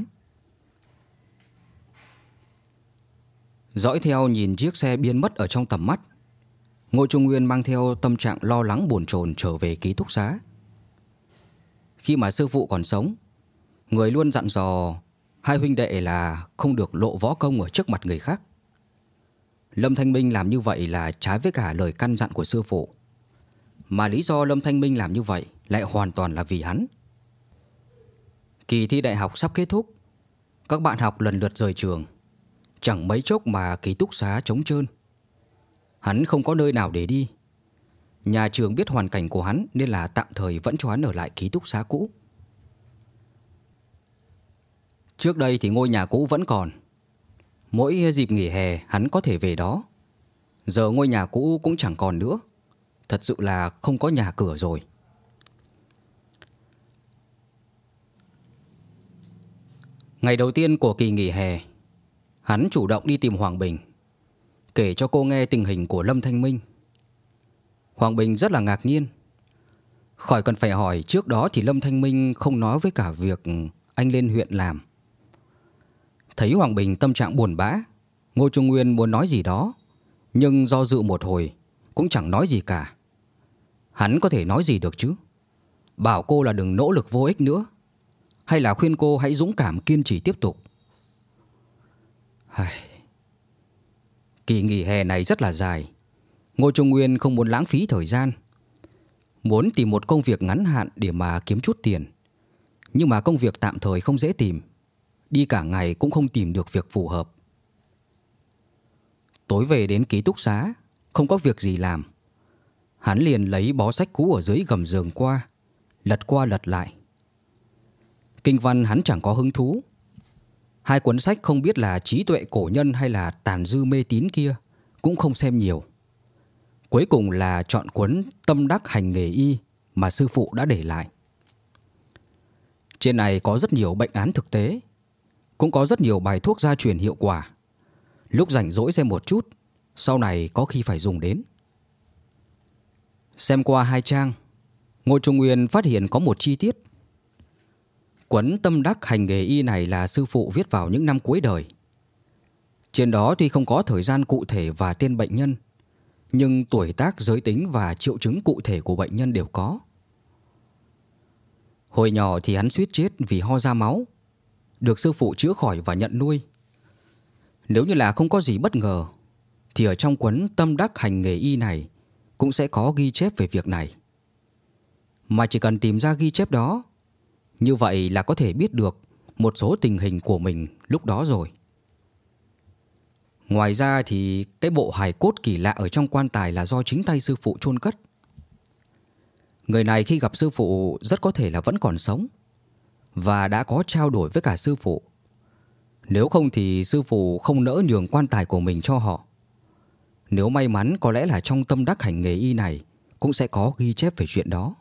S1: Dõi theo nhìn chiếc xe biến mất ở trong tầm mắt, Ngô Trung Nguyên mang theo tâm trạng lo lắng bồn chồn trở về ký túc xá. Khi mà sư phụ còn sống, người luôn dặn dò 2 huynh đệ là không được lộ võ công ở trước mặt người khác. Lâm Thanh Minh làm như vậy là trái với cả lời căn dặn của sư phụ. Mà lý do Lâm Thanh Minh làm như vậy lại hoàn toàn là vì hắn. Kỳ thi đại học sắp kết thúc, các bạn học lần lượt rời trường. Chẳng mấy chốc mà ký túc xá trống trơn. Hắn không có nơi nào để đi. Nhà trường biết hoàn cảnh của hắn nên là tạm thời vẫn cho hắn ở lại ký túc xá cũ. Trước đây thì ngôi nhà cũ vẫn còn. Mỗi dịp nghỉ hè hắn có thể về đó. Giờ ngôi nhà cũ cũng chẳng còn nữa. Thật sự là không có nhà cửa rồi. Ngày đầu tiên của kỳ nghỉ hè, hắn chủ động đi tìm Hoàng Bình, kể cho cô nghe tình hình của Lâm Thanh Minh. Hoàng Bình rất là ngạc nhiên. Khỏi cần phải hỏi, trước đó thì Lâm Thanh Minh không nói với cả việc anh lên huyện làm Thấy Hoàng Bình tâm trạng buồn bã, Ngô Trung Nguyên muốn nói gì đó, nhưng do dự một hồi cũng chẳng nói gì cả. Hắn có thể nói gì được chứ? Bảo cô là đừng nỗ lực vô ích nữa, hay là khuyên cô hãy dũng cảm kiên trì tiếp tục? Kỳ nghỉ hè này rất là dài. Ngô Trung Nguyên không muốn lãng phí thời gian, muốn tìm một công việc ngắn hạn để mà kiếm chút tiền. Nhưng mà công việc tạm thời không dễ tìm, đi cả ngày cũng không tìm được việc phù hợp. Tối về đến ký túc xá, không có việc gì làm, hắn liền lấy bó sách cũ ở dưới gầm giường qua lật lại. Kinh văn hắn chẳng có hứng thú. Hai cuốn sách không biết là trí tuệ cổ nhân hay là tàn dư mê tín kia cũng không xem nhiều. Cuối cùng là chọn cuốn Tâm đắc hành nghề y mà sư phụ đã để lại. Trên này có rất nhiều bệnh án thực tế, cũng có rất nhiều bài thuốc gia truyền hiệu quả. Lúc rảnh rỗi xem một chút, sau này có khi phải dùng đến. Xem qua 2 trang, Ngô Trung Nguyên phát hiện có một chi tiết. Cuốn Tâm đắc hành nghề y này là sư phụ viết vào những năm cuối đời. Trên đó tuy không có thời gian cụ thể và tên bệnh nhân, nhưng tuổi tác, giới tính và triệu chứng cụ thể của bệnh nhân đều có. Hồi nhỏ thì hắn suýt chết vì ho ra máu, được sư phụ chữa khỏi và nhận nuôi. Nếu như là không có gì bất ngờ, thì ở trong cuốn Tâm đắc hành nghề y này cũng sẽ có ghi chép về việc này. Mà chỉ cần tìm ra ghi chép đó, như vậy là có thể biết được một số tình hình của mình lúc đó rồi. Ngoài ra thì cái bộ hài cốt kỳ lạ ở trong quan tài là do chính tay sư phụ chôn cất. Người này khi gặp sư phụ rất có thể là vẫn còn sống và đã có trao đổi với cả sư phụ. Nếu không thì sư phụ không nỡ nhường quan tài của mình cho họ. Nếu may mắn có lẽ là trong Tâm đắc hành nghề y này cũng sẽ có ghi chép về chuyện đó.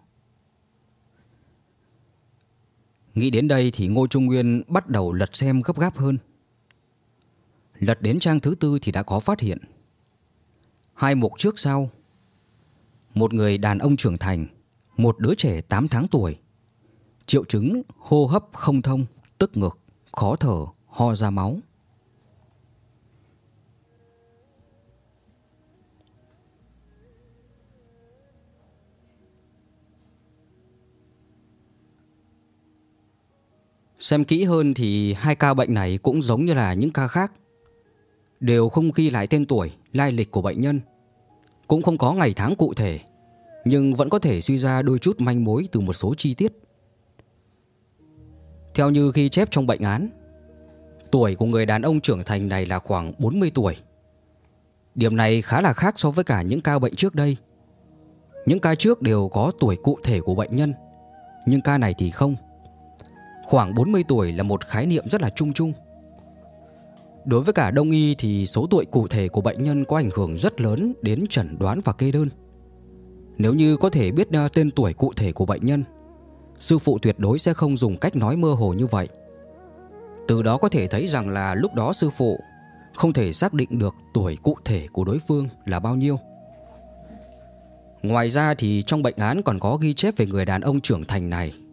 S1: Nghĩ đến đây thì Ngô Trung Nguyên bắt đầu lật xem gấp gáp hơn. Lật đến trang thứ 4 thì đã có phát hiện. 2 mục trước sau, một người đàn ông trưởng thành, một đứa trẻ 8 tháng tuổi. Triệu chứng hô hấp không thông, tức ngực, khó thở, ho ra máu. Xem kỹ hơn thì 2 ca bệnh này cũng giống như là những ca khác, đều không ghi lại tên tuổi, lai lịch của bệnh nhân, cũng không có ngày tháng cụ thể, nhưng vẫn có thể suy ra đôi chút manh mối từ một số chi tiết. Theo như ghi chép trong bệnh án, tuổi của người đàn ông trưởng thành này là khoảng 40 tuổi. Điểm này khá là khác so với cả những ca bệnh trước đây. Những ca trước đều có tuổi cụ thể của bệnh nhân, nhưng ca này thì không. Khoảng 40 tuổi là một khái niệm rất là chung chung. Đối với cả đông y thì số tuổi cụ thể của bệnh nhân có ảnh hưởng rất lớn đến chẩn đoán và kê đơn. Nếu như có thể biết tên tuổi cụ thể của bệnh nhân, sư phụ tuyệt đối sẽ không dùng cách nói mơ hồ như vậy. Từ đó có thể thấy rằng là lúc đó sư phụ không thể xác định được tuổi cụ thể của đối phương là bao nhiêu. Ngoài ra thì trong bệnh án còn có ghi chép về người đàn ông trưởng thành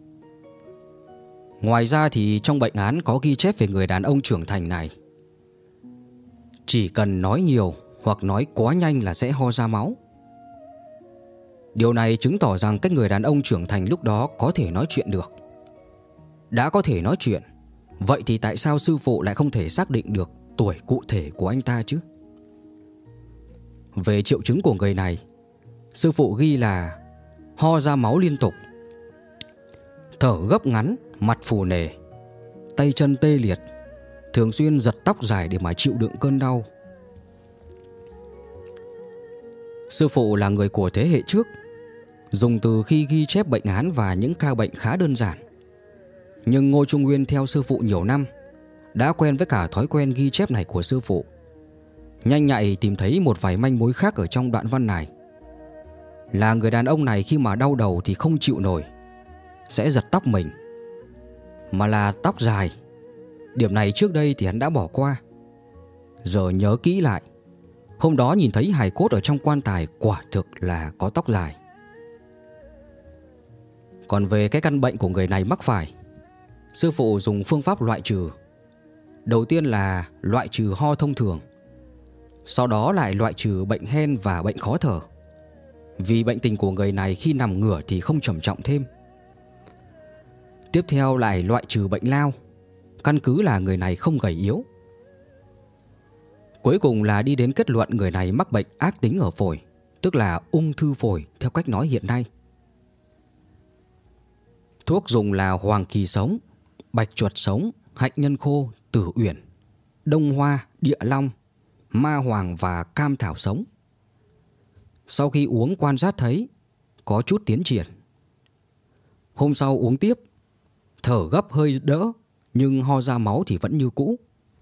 S1: này. Chỉ cần nói nhiều hoặc nói quá nhanh là sẽ ho ra máu. Điều này chứng tỏ rằng cái người đàn ông trưởng thành lúc đó có thể nói chuyện được. Đã có thể nói chuyện, vậy thì tại sao sư phụ lại không thể xác định được tuổi cụ thể của anh ta chứ? Về triệu chứng của người này, sư phụ ghi là ho ra máu liên tục, thở gấp ngắn, mặt phù nề, tay chân tê liệt, thường xuyên giật tóc dài để mà chịu đựng cơn đau. Sư phụ là người của thế hệ trước, dùng từ khi ghi chép bệnh án và những ca bệnh khá đơn giản. Nhưng Ngô Trung Nguyên theo sư phụ nhiều năm, đã quen với cả thói quen ghi chép này của sư phụ. Nhanh nhạy tìm thấy một vài manh mối khác ở trong đoạn văn này. Là người đàn ông này khi mà đau đầu thì không chịu nổi, sẽ giật tóc mình, mà là tóc dài. Điểm này trước đây thì hắn đã bỏ qua. Giờ nhớ kỹ lại, hôm đó nhìn thấy hài cốt ở trong quan tài quả thực là có tóc dài. Còn về cái căn bệnh của người này mắc phải, sư phụ dùng phương pháp loại trừ. Đầu tiên là loại trừ ho thông thường, sau đó lại loại trừ bệnh hen và bệnh khó thở, vì bệnh tình của người này khi nằm ngửa thì không trầm trọng thêm. Tiếp theo lại loại trừ bệnh lao, căn cứ là người này không gầy yếu. Cuối cùng là đi đến kết luận người này mắc bệnh ác tính ở phổi, tức là ung thư phổi theo cách nói hiện nay. Thuốc dùng là hoàng kỳ sống, bạch chuột sống, hạnh nhân khô, tử uyển, đông hoa, địa long, ma hoàng và cam thảo sống. Sau khi uống quan sát thấy có chút tiến triển. Hôm sau uống tiếp, thở gấp hơi đỡ, nhưng ho ra máu thì vẫn như cũ.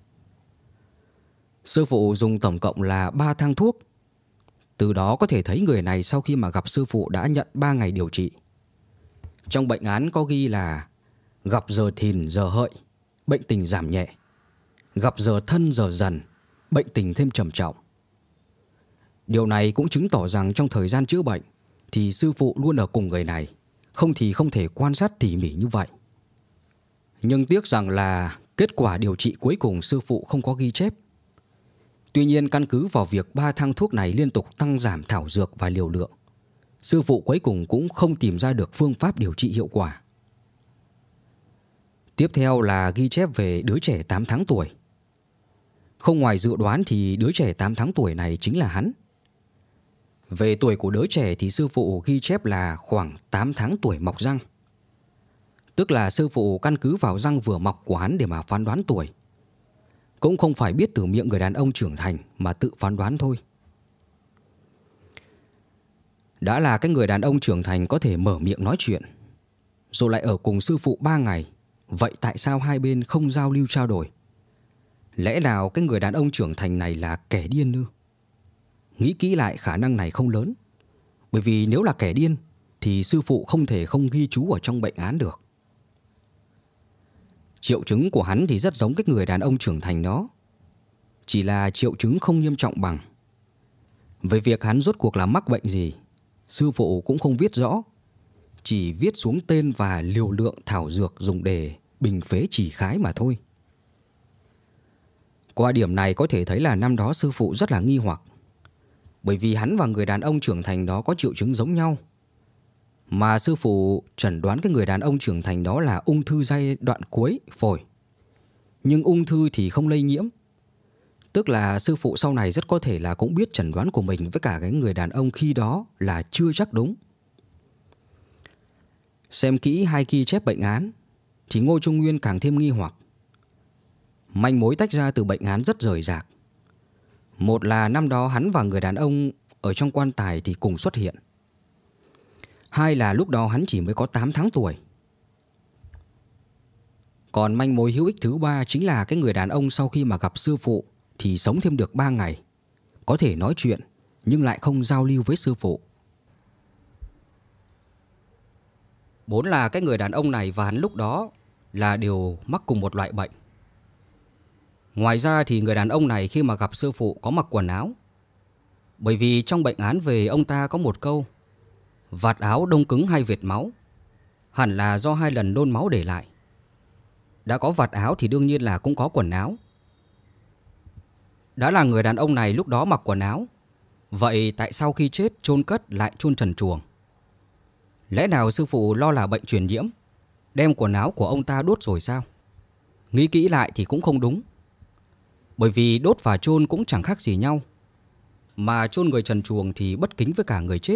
S1: Sư phụ dùng tổng cộng là 3 thang thuốc. Từ đó có thể thấy người này sau khi mà gặp sư phụ đã nhận 3 ngày điều trị. Trong bệnh án có ghi là gặp giờ thìn giờ hợi, bệnh tình giảm nhẹ. Gặp giờ thân giờ dần, bệnh tình thêm trầm trọng. Điều này cũng chứng tỏ rằng trong thời gian chữa bệnh thì sư phụ luôn ở cùng người này, không thì không thể quan sát tỉ mỉ như vậy. Nhưng tiếc rằng là kết quả điều trị cuối cùng sư phụ không có ghi chép. Tuy nhiên căn cứ vào việc 3 thang thuốc này liên tục tăng giảm thảo dược và liều lượng, sư phụ cuối cùng cũng không tìm ra được phương pháp điều trị hiệu quả. Tiếp theo là ghi chép về đứa trẻ 8 tháng tuổi. Không ngoài dự đoán thì đứa trẻ 8 tháng tuổi này chính là hắn. Về tuổi của đứa trẻ thì sư phụ ghi chép là khoảng 8 tháng tuổi mọc răng. Tức là sư phụ căn cứ vào răng vừa mọc của hắn để mà phán đoán tuổi. Cũng không phải biết từ miệng người đàn ông trưởng thành mà tự phán đoán thôi. Đã là cái người đàn ông trưởng thành có thể mở miệng nói chuyện, rồi lại ở cùng sư phụ 3 ngày, vậy tại sao hai bên không giao lưu trao đổi? Lẽ nào cái người đàn ông trưởng thành này là kẻ điên ư? Nghĩ kỹ lại khả năng này không lớn. Bởi vì nếu là kẻ điên thì sư phụ không thể không ghi chú ở trong bệnh án được. Triệu chứng của hắn thì rất giống cái người đàn ông trưởng thành đó, chỉ là triệu chứng không nghiêm trọng bằng. Về việc hắn rốt cuộc là mắc bệnh gì, sư phụ cũng không viết rõ, chỉ viết xuống tên và liều lượng thảo dược dùng để bình phế chỉ khái mà thôi. Qua điểm này có thể thấy là năm đó sư phụ rất là nghi hoặc, bởi vì hắn và người đàn ông trưởng thành đó có triệu chứng giống nhau, mà sư phụ chẩn đoán cái người đàn ông trưởng thành đó là ung thư giai đoạn cuối phổi. Nhưng ung thư thì không lây nhiễm. Tức là sư phụ sau này rất có thể là cũng biết chẩn đoán của mình với cả cái người đàn ông khi đó là chưa chắc đúng. Xem kỹ hai ghi chép bệnh án thì Ngô Trung Nguyên càng thêm nghi hoặc. Manh mối tách ra từ bệnh án rất rời rạc. Một là năm đó hắn và người đàn ông ở trong quan tài thì cùng xuất hiện. Hai là lúc đó hắn chỉ mới có 8 tháng tuổi. Còn manh mối hữu ích thứ ba chính là cái người đàn ông sau khi mà gặp sư phụ thì sống thêm được 3 ngày, có thể nói chuyện nhưng lại không giao lưu với sư phụ. 4 là cái người đàn ông này và hắn lúc đó là đều mắc cùng một loại bệnh. Ngoài ra thì người đàn ông này khi mà gặp sư phụ có mặc quần áo. Bởi vì trong bệnh án về ông ta có một câu: vạt áo đông cứng hay vệt máu, hẳn là do 2 lần nôn máu để lại. Đã có vạt áo thì đương nhiên là cũng có quần áo. Đã là người đàn ông này lúc đó mặc quần áo, vậy tại sao khi chết chôn cất lại chôn trần truồng? Lẽ nào sư phụ lo là bệnh truyền nhiễm, đem quần áo của ông ta đốt rồi sao? Nghĩ kỹ lại thì cũng không đúng. Bởi vì đốt và chôn cũng chẳng khác gì nhau, mà chôn người trần truồng thì bất kính với cả người chết.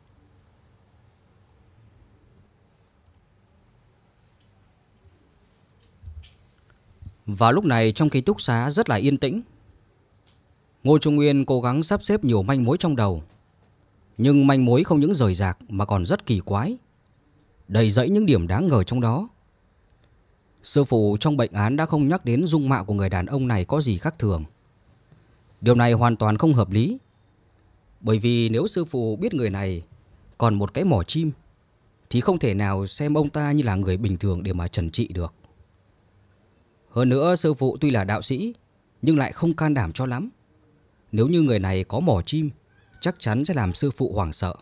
S1: Và lúc này trong ký túc xá rất là yên tĩnh. Ngô Trung Nguyên cố gắng sắp xếp nhiều manh mối trong đầu, nhưng manh mối không những rời rạc mà còn rất kỳ quái, đầy dẫy những điểm đáng ngờ trong đó. Sư phụ trong bệnh án đã không nhắc đến dung mạo của người đàn ông này có gì khác thường. Điều này hoàn toàn không hợp lý. Bởi vì nếu sư phụ biết người này còn một cái mỏ chim thì không thể nào xem ông ta như là người bình thường để mà trần trị được. Hơn nữa sư phụ tuy là đạo sĩ nhưng lại không can đảm cho lắm. Nếu như người này có mỏ chim chắc chắn sẽ làm sư phụ hoảng sợ.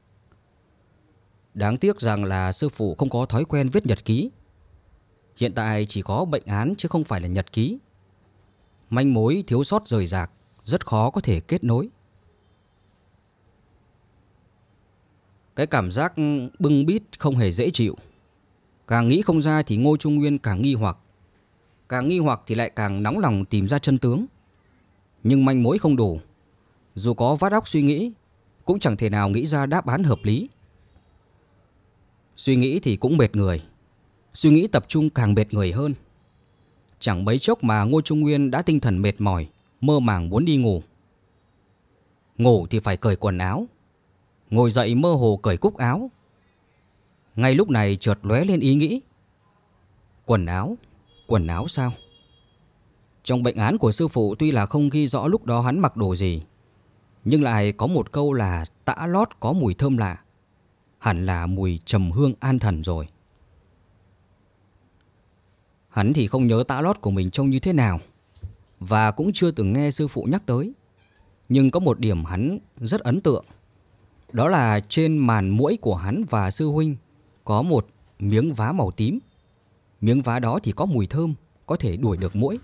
S1: Đáng tiếc rằng là sư phụ không có thói quen viết nhật ký. Hiện tại chỉ có bệnh án chứ không phải là nhật ký. Manh mối thiếu sót rời rạc, rất khó có thể kết nối. Cái cảm giác bưng bít không hề dễ chịu. Càng nghĩ không ra thì Ngô Trung Nguyên càng nghi hoặc. Càng nghi hoặc thì lại càng nóng lòng tìm ra chân tướng. Nhưng manh mối không đủ. Dù có vắt óc suy nghĩ, cũng chẳng thể nào nghĩ ra đáp án hợp lý. Suy nghĩ thì cũng mệt người. Suy nghĩ tập trung càng mệt người hơn. Chẳng mấy chốc mà Ngô Trung Nguyên đã tinh thần mệt mỏi, mơ màng muốn đi ngủ. Ngủ thì phải cởi quần áo. Ngồi dậy mơ hồ cởi cúc áo. Ngay lúc này chợt lóe lên ý nghĩ. Quần áo sao? Trong bệnh án của sư phụ tuy là không ghi rõ lúc đó hắn mặc đồ gì, nhưng lại có một câu là tã lót có mùi thơm lạ. Hẳn là mùi trầm hương an thần rồi. Hắn thì không nhớ tã lót của mình trông như thế nào, và cũng chưa từng nghe sư phụ nhắc tới. Nhưng có một điểm hắn rất ấn tượng. Đó là trên màn mũi của hắn và sư huynh có một miếng vá màu tím. Miếng vá đó thì có mùi thơm, có thể đuổi được muỗi.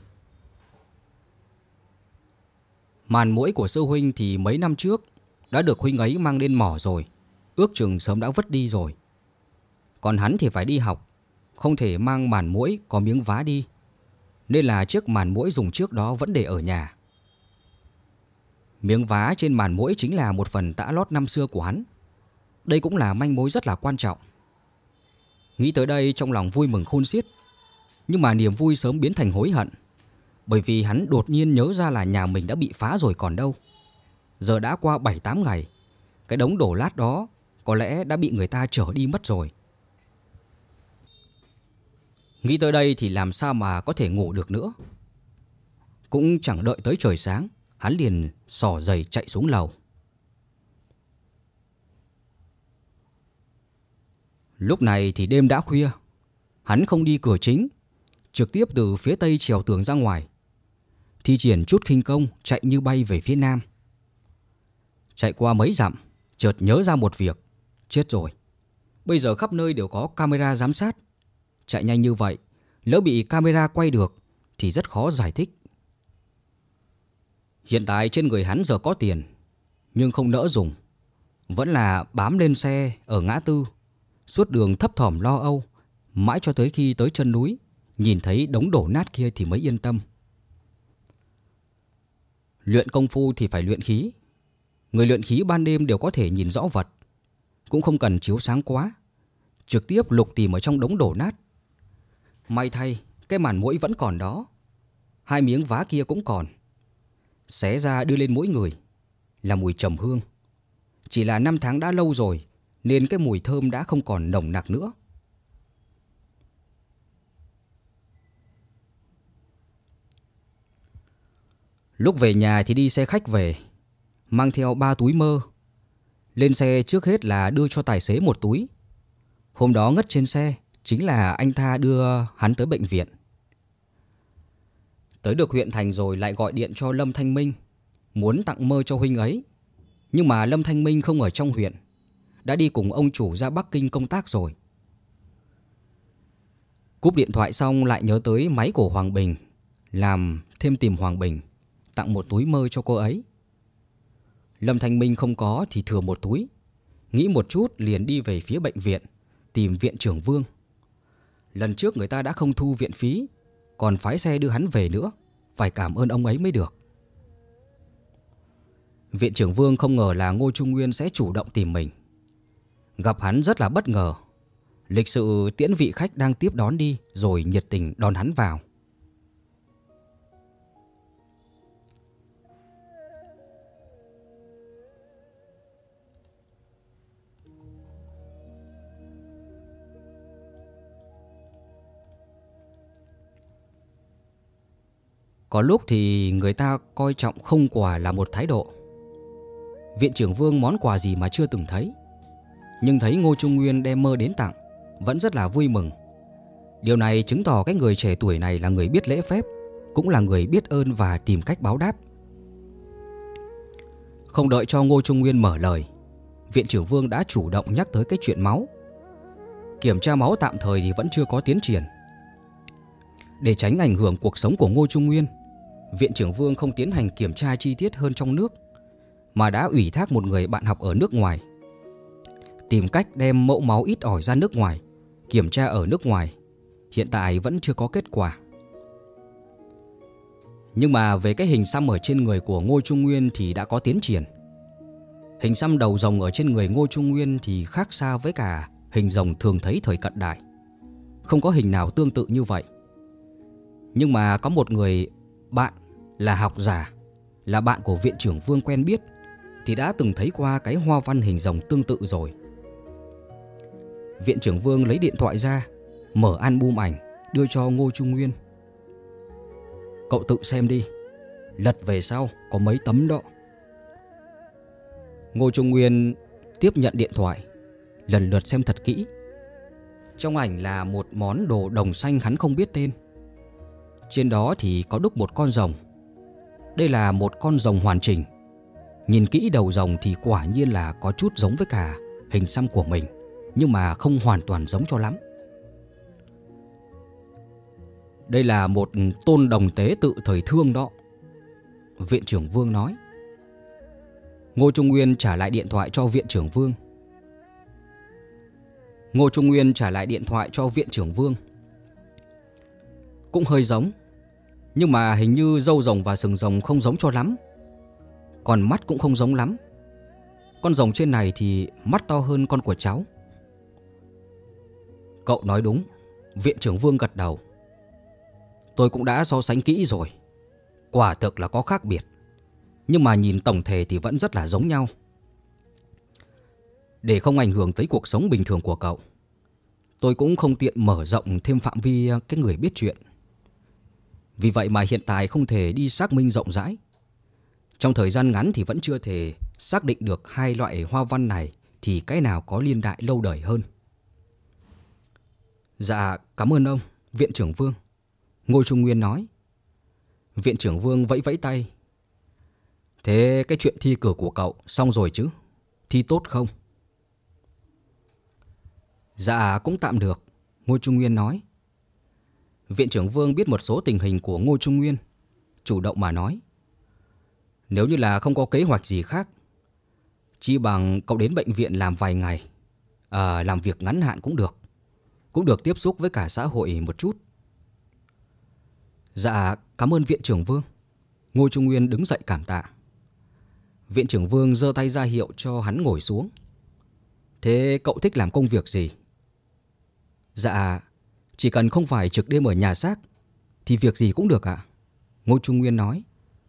S1: Màn mũi của sư huynh thì mấy năm trước đã được huynh ấy mang lên mỏ rồi, ước chừng sớm đã vứt đi rồi. Còn hắn thì phải đi học, không thể mang màn mũi có miếng vá đi, nên là chiếc màn mũi dùng trước đó vẫn để ở nhà. Miếng vá trên màn mũi chính là một phần tã lót năm xưa của hắn. Đây cũng là manh mối rất là quan trọng. Nghĩ tới đây trong lòng vui mừng khôn xiết. Nhưng mà niềm vui sớm biến thành hối hận, bởi vì hắn đột nhiên nhớ ra là nhà mình đã bị phá rồi còn đâu. Giờ đã qua 7-8 ngày, cái đống đổ lát đó có lẽ đã bị người ta chở đi mất rồi. Nghĩ tới đây thì làm sao mà có thể ngủ được nữa. Cũng chẳng đợi tới trời sáng, hắn liền xỏ giày chạy xuống lầu. Lúc này thì đêm đã khuya. Hắn không đi cửa chính, trực tiếp từ phía tây trèo tường ra ngoài, thi triển chút khinh công chạy như bay về phía nam. Chạy qua mấy dặm, chợt nhớ ra một việc. Chết rồi, bây giờ khắp nơi đều có camera giám sát. Chạy nhanh như vậy, lỡ bị camera quay được thì rất khó giải thích. Hiện tại trên người hắn giờ có tiền, nhưng không nỡ dùng. Vẫn là bám lên xe ở ngã tư, suốt đường thấp thỏm lo âu, mãi cho tới khi tới chân núi, nhìn thấy đống đổ nát kia thì mới yên tâm. Luyện công phu thì phải luyện khí. Người luyện khí ban đêm đều có thể nhìn rõ vật, cũng không cần chiếu sáng quá, trực tiếp lục tìm ở trong đống đổ nát. May thay, cái màn mũi vẫn còn đó, hai miếng vá kia cũng còn. Xé ra đưa lên mỗi người là mùi trầm hương. Chỉ là năm tháng đã lâu rồi nên cái mùi thơm đã không còn nồng nặc nữa. Lúc về nhà thì đi xe khách về, mang theo 3 túi mơ. Lên xe trước hết là đưa cho tài xế một túi. Hôm đó ngất trên xe chính là anh Tha đưa hắn tới bệnh viện. Tới được huyện thành rồi lại gọi điện cho Lâm Thanh Minh, muốn tặng mơ cho huynh ấy. Nhưng mà Lâm Thanh Minh không ở trong huyện, đã đi cùng ông chủ ra Bắc Kinh công tác rồi. Cúp điện thoại xong lại nhớ tới máy của Hoàng Bình, làm thêm tìm Hoàng Bình, tặng một túi mơ cho cô ấy. Lâm Thanh Minh không có thì thừa một túi. Nghĩ một chút liền đi về phía bệnh viện, tìm viện trưởng Vương. Lần trước người ta đã không thu viện phí, còn phái xe đưa hắn về nữa, phải cảm ơn ông ấy mới được. Viện trưởng Vương không ngờ là Ngô Trung Nguyên sẽ chủ động tìm mình. Gặp hắn rất là bất ngờ, lịch sự tiễn vị khách đang tiếp đón đi, rồi nhiệt tình đón hắn vào. Có lúc thì người ta coi trọng không quà là một thái độ. Viện trưởng Vương món quà gì mà chưa từng thấy, nhưng thấy Ngô Trung Nguyên đem mơ đến tặng, vẫn rất là vui mừng. Điều này chứng tỏ cái người trẻ tuổi này là người biết lễ phép, cũng là người biết ơn và tìm cách báo đáp. Không đợi cho Ngô Trung Nguyên mở lời, viện trưởng Vương đã chủ động nhắc tới cái chuyện máu. Kiểm tra máu tạm thời thì vẫn chưa có tiến triển. Để tránh ảnh hưởng cuộc sống của Ngô Trung Nguyên, Viện trưởng Vương không tiến hành kiểm tra chi tiết hơn trong nước, mà đã ủy thác một người bạn học ở nước ngoài tìm cách đem mẫu máu ít ỏi ra nước ngoài, kiểm tra ở nước ngoài. Hiện tại vẫn chưa có kết quả. Nhưng mà về cái hình xăm ở trên người của Ngô Trung Nguyên thì đã có tiến triển. Hình xăm đầu rồng ở trên người Ngô Trung Nguyên thì khác xa với cả hình rồng thường thấy thời cận đại. Không có hình nào tương tự như vậy. Nhưng mà có một người bạn là học giả, là bạn của viện trưởng Vương quen biết, thì đã từng thấy qua cái hoa văn hình rồng tương tự rồi. Viện trưởng Vương lấy điện thoại ra, mở album ảnh, đưa cho Ngô Trung Nguyên. Cậu tự xem đi, lật về sau có mấy tấm đó. Ngô Trung Nguyên tiếp nhận điện thoại, lần lượt xem thật kỹ. Trong ảnh là một món đồ đồng xanh hắn không biết tên. Trên đó thì có đúc một con rồng. Đây là một con rồng hoàn chỉnh. Nhìn kỹ đầu rồng thì quả nhiên là có chút giống với cả hình xăm của mình, nhưng mà không hoàn toàn giống cho lắm. Đây là một tôn đồng tế tự thời Thương đó, viện trưởng Vương nói. Ngô Trung Nguyên trả lại điện thoại cho viện trưởng Vương. Cũng hơi giống, nhưng mà hình như râu rồng và sừng rồng không giống cho lắm. Còn mắt cũng không giống lắm. Con rồng trên này thì mắt to hơn con của cháu. Cậu nói đúng, viện trưởng Vương gật đầu. Tôi cũng đã so sánh kỹ rồi. Quả thực là có khác biệt, nhưng mà nhìn tổng thể thì vẫn rất là giống nhau. Để không ảnh hưởng tới cuộc sống bình thường của cậu, tôi cũng không tiện mở rộng thêm phạm vi cái người biết chuyện. Vì vậy mà hiện tại không thể đi xác minh rộng rãi. Trong thời gian ngắn thì vẫn chưa thể xác định được hai loại hoa văn này thì cái nào có niên đại lâu đời hơn. Dạ, cảm ơn ông, viện trưởng Vương, Ngô Trung Nguyên nói. Viện trưởng Vương vẫy vẫy tay. Thế cái chuyện thi cử của cậu xong rồi chứ? Thi tốt không? Dạ, cũng tạm được, Ngô Trung Nguyên nói. Viện trưởng Vương biết một số tình hình của Ngô Trung Nguyên, chủ động mà nói. Nếu như là không có kế hoạch gì khác, chi bằng cậu đến bệnh viện làm vài ngày, làm việc ngắn hạn cũng được. Cũng được tiếp xúc với cả xã hội một chút. Dạ, cảm ơn viện trưởng Vương. Ngô Trung Nguyên đứng dậy cảm tạ. Viện trưởng Vương giơ tay ra hiệu cho hắn ngồi xuống. Thế cậu thích làm công việc gì? Dạ, chỉ cần không phải trực đêm ở nhà xác thì việc gì cũng được ạ. Ngô Trung Nguyên nói.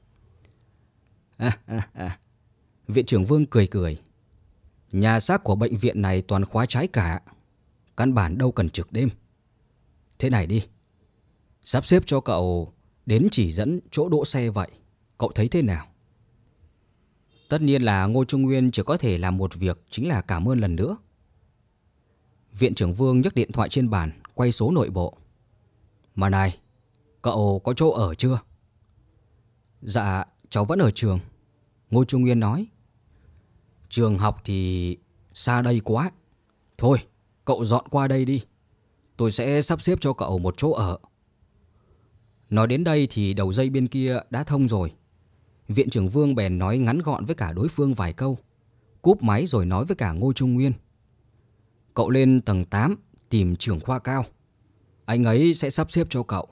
S1: Viện trưởng Vương cười cười. Nhà xác của bệnh viện này toàn khóa trái cả, căn bản đâu cần trực đêm. Thế này đi, sắp xếp cho cậu đến chỉ dẫn chỗ đỗ xe vậy, cậu thấy thế nào? Tất nhiên là Ngô Trung Nguyên chỉ có thể làm một việc, chính là cảm ơn lần nữa. Viện trưởng Vương nhấc điện thoại trên bàn, quay số nội bộ. Mà này, cậu có chỗ ở chưa? Dạ, cháu vẫn ở trường, Ngô Trung Nguyên nói. Trường học thì xa đây quá. Thôi, cậu dọn qua đây đi, tôi sẽ sắp xếp cho cậu một chỗ ở. Nói đến đây thì đầu dây bên kia đã thông rồi. Viện trưởng Vương bèn nói ngắn gọn với cả đối phương vài câu, cúp máy rồi nói với cả Ngô Trung Nguyên. Cậu lên tầng 8 tìm trưởng khoa Cao, anh ấy sẽ sắp xếp cho cậu.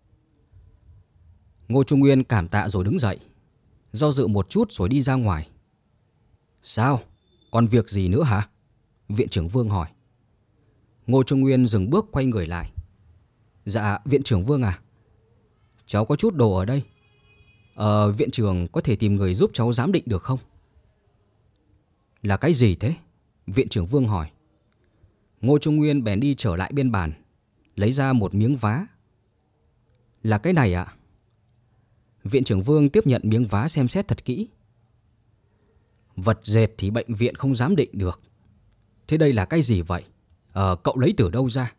S1: Ngô Trung Nguyên cảm tạ rồi đứng dậy, do dự một chút rồi đi ra ngoài. Sao? Còn việc gì nữa hả? Viện trưởng Vương hỏi. Ngô Trung Nguyên dừng bước quay người lại. Dạ, viện trưởng Vương à, cháu có chút đồ ở đây. Viện trưởng có thể tìm người giúp cháu giám định được không? Là cái gì thế? Viện trưởng Vương hỏi. Ngô Trung Nguyên bèn đi trở lại bên bàn, lấy ra một miếng vá. Là cái này ạ? Viện trưởng Vương tiếp nhận miếng vá xem xét thật kỹ. Vật dệt thì bệnh viện không giám định được. Thế đây là cái gì vậy? Cậu lấy từ đâu ra?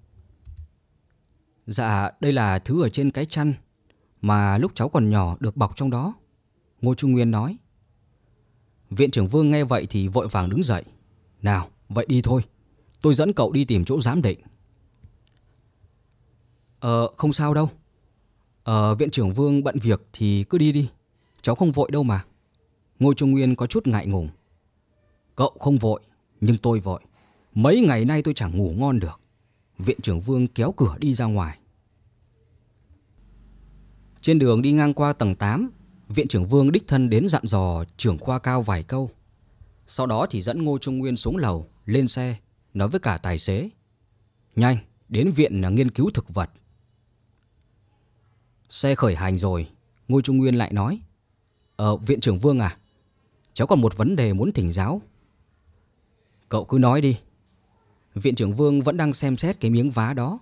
S1: Dạ, đây là thứ ở trên cái chăn mà lúc cháu còn nhỏ được bọc trong đó, Ngô Trung Nguyên nói. Viện trưởng Vương nghe vậy thì vội vàng đứng dậy. Nào, vậy đi thôi, tôi dẫn cậu đi tìm chỗ giám định. Không sao đâu. Viện trưởng Vương bận việc thì cứ đi đi. Cháu không vội đâu mà. Ngô Trung Nguyên có chút ngại ngùng. Cậu không vội, nhưng tôi vội. Mấy ngày nay tôi chẳng ngủ ngon được. Viện trưởng Vương kéo cửa đi ra ngoài. Trên đường đi ngang qua tầng 8, Viện trưởng Vương đích thân đến dặn dò trưởng khoa Cao vài câu. Sau đó thì dẫn Ngô Trung Nguyên xuống lầu, lên xe, nói với cả tài xế. Nhanh, đến viện nghiên cứu thực vật. Xe khởi hành rồi, Ngô Trung Nguyên lại nói. Viện trưởng Vương à, cháu còn một vấn đề muốn thỉnh giáo. Cậu cứ nói đi. Viện trưởng Vương vẫn đang xem xét cái miếng vá đó.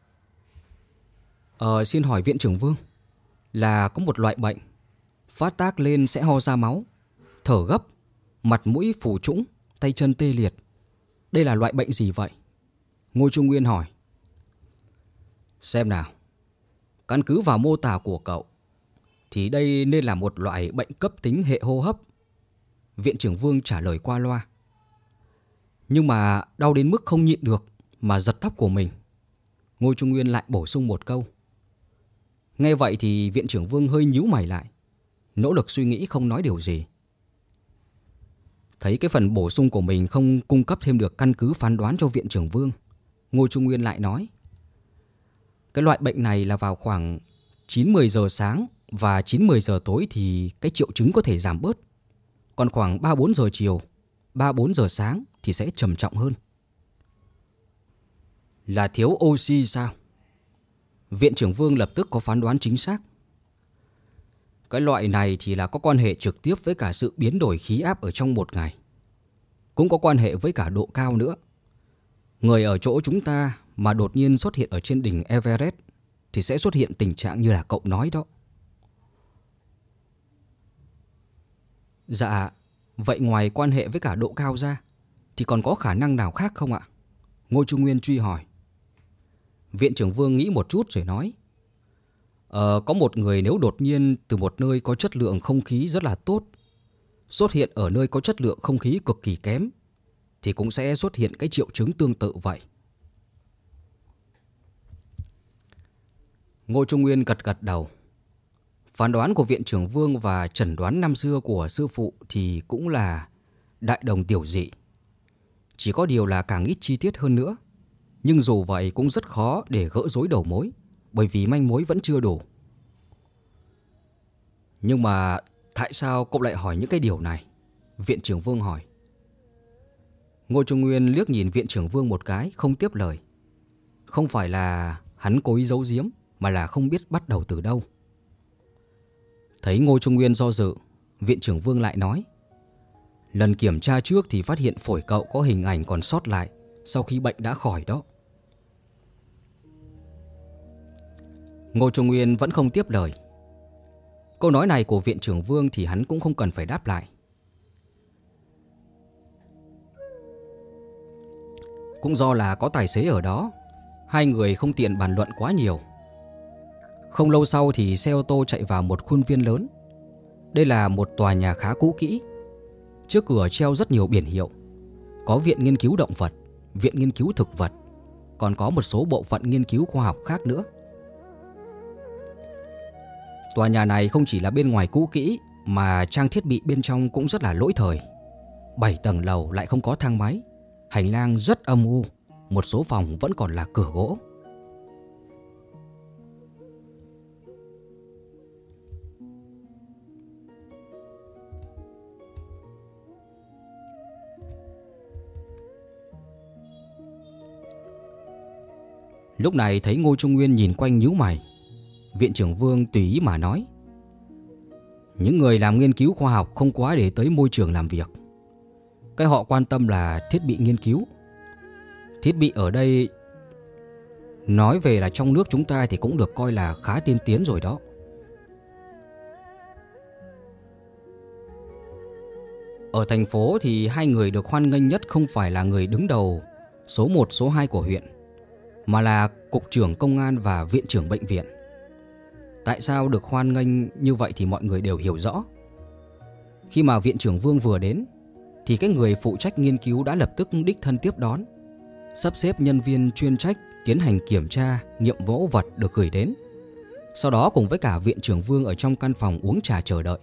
S1: Xin hỏi Viện trưởng Vương, là có một loại bệnh phát tác lên sẽ ho ra máu, thở gấp, mặt mũi phù trũng, tay chân tê liệt. Đây là loại bệnh gì vậy? Ngô Trung Nguyên hỏi. Xem nào, căn cứ vào mô tả của cậu thì đây nên là một loại bệnh cấp tính hệ hô hấp. Viện trưởng Vương trả lời qua loa. Nhưng mà đau đến mức không nhịn được mà giật tóc của mình. Ngô Trung Nguyên lại bổ sung một câu. Nghe vậy thì Viện trưởng Vương hơi nhíu mày lại, nỗ lực suy nghĩ không nói điều gì. Thấy cái phần bổ sung của mình không cung cấp thêm được căn cứ phán đoán cho Viện trưởng Vương, Ngô Trung Nguyên lại nói. Cái loại bệnh này là vào khoảng 9-10 giờ sáng và 9-10 giờ tối thì cái triệu chứng có thể giảm bớt. Còn khoảng 3-4 giờ chiều, 3-4 giờ sáng thì sẽ trầm trọng hơn. Là thiếu oxy sao? Viện trưởng Vương lập tức có phán đoán chính xác. Cái loại này thì là có quan hệ trực tiếp với cả sự biến đổi khí áp ở trong một ngày. Cũng có quan hệ với cả độ cao nữa. Người ở chỗ chúng ta mà đột nhiên xuất hiện ở trên đỉnh Everest thì sẽ xuất hiện tình trạng như là cậu nói đó. Dạ, vậy ngoài quan hệ với cả độ cao ra thì còn có khả năng nào khác không ạ? Ngô Trung Nguyên truy hỏi. Viện trưởng Vương nghĩ một chút rồi nói. Có một người nếu đột nhiên từ một nơi có chất lượng không khí rất là tốt xuất hiện ở nơi có chất lượng không khí cực kỳ kém thì cũng sẽ xuất hiện cái triệu chứng tương tự vậy. Ngô Trung Nguyên gật gật đầu. Phán đoán của Viện trưởng Vương và chẩn đoán năm xưa của sư phụ thì cũng là đại đồng tiểu dị. Chỉ có điều là càng ít chi tiết hơn nữa. Nhưng dù vậy cũng rất khó để gỡ rối đầu mối, bởi vì manh mối vẫn chưa đủ. Nhưng mà tại sao cậu lại hỏi những cái điều này? Viện trưởng Vương hỏi. Ngô Trung Nguyên liếc nhìn Viện trưởng Vương một cái, không tiếp lời. Không phải là hắn cố ý giấu giếm, mà là không biết bắt đầu từ đâu. Thấy Ngô Trung Nguyên do dự, Viện trưởng Vương lại nói. Lần kiểm tra trước thì phát hiện phổi cậu có hình ảnh còn sót lại sau khi bệnh đã khỏi đó. Ngô Trung Nguyên vẫn không tiếp lời. Câu nói này của Viện trưởng Vương thì hắn cũng không cần phải đáp lại. Cũng do là có tài xế ở đó, hai người không tiện bàn luận quá nhiều. Không lâu sau thì xe ô tô chạy vào một khuôn viên lớn. Đây là một tòa nhà khá cũ kỹ. Trước cửa treo rất nhiều biển hiệu. Có viện nghiên cứu động vật, viện nghiên cứu thực vật, còn có một số bộ phận nghiên cứu khoa học khác nữa. Tòa nhà này không chỉ là bên ngoài cũ kỹ mà trang thiết bị bên trong cũng rất là lỗi thời. 7 tầng lầu lại không có thang máy, hành lang rất âm u, một số phòng vẫn còn là cửa gỗ. Lúc này thấy Ngô Trung Nguyên nhìn quanh nhíu mày, Viện trưởng Vương tùy ý mà nói. Những người làm nghiên cứu khoa học không quá để tới môi trường làm việc. Cái họ quan tâm là thiết bị nghiên cứu. Thiết bị ở đây nói về là trong nước chúng ta thì cũng được coi là khá tiên tiến rồi đó. Ở thành phố thì hai người được hoan nghênh nhất không phải là người đứng đầu số 1, số 2 của huyện, mà là cục trưởng công an và viện trưởng bệnh viện. Tại sao được hoan nghênh như vậy thì mọi người đều hiểu rõ. Khi mà Viện trưởng Vương vừa đến thì cái người phụ trách nghiên cứu đã lập tức đích thân tiếp đón, sắp xếp nhân viên chuyên trách tiến hành kiểm tra, nghiệm mẫu vật được gửi đến. Sau đó cùng với cả viện trưởng Vương ở trong căn phòng uống trà chờ đợi.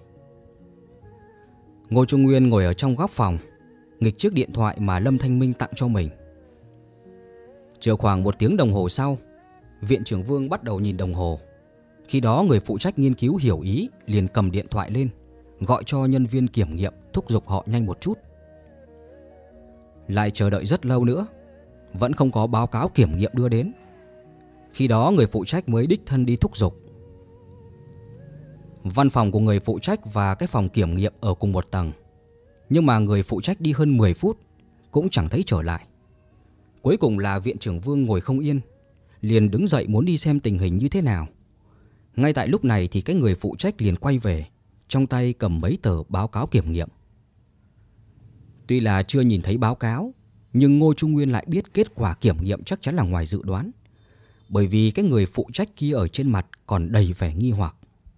S1: Ngô Trung Nguyên ngồi ở trong góc phòng, nghịch chiếc điện thoại mà Lâm Thanh Minh tặng cho mình. Chờ khoảng 1 tiếng đồng hồ sau, viện trưởng Vương bắt đầu nhìn đồng hồ. Khi đó người phụ trách nghiên cứu hiểu ý liền cầm điện thoại lên, gọi cho nhân viên kiểm nghiệm thúc giục họ nhanh một chút. Lại chờ đợi rất lâu nữa, vẫn không có báo cáo kiểm nghiệm đưa đến. Khi đó người phụ trách mới đích thân đi thúc giục. Văn phòng của người phụ trách và cái phòng kiểm nghiệm ở cùng một tầng, nhưng mà người phụ trách đi hơn 10 phút cũng chẳng thấy trở lại. Cuối cùng là viện trưởng Vương ngồi không yên, liền đứng dậy muốn đi xem tình hình như thế nào. Ngay tại lúc này thì cái người phụ trách liền quay về, trong tay cầm mấy tờ báo cáo kiểm nghiệm. Tuy là chưa nhìn thấy báo cáo, nhưng Ngô Trung Nguyên lại biết kết quả kiểm nghiệm chắc chắn là ngoài dự đoán, bởi vì cái người phụ trách kia ở trên mặt còn đầy vẻ nghi hoặc.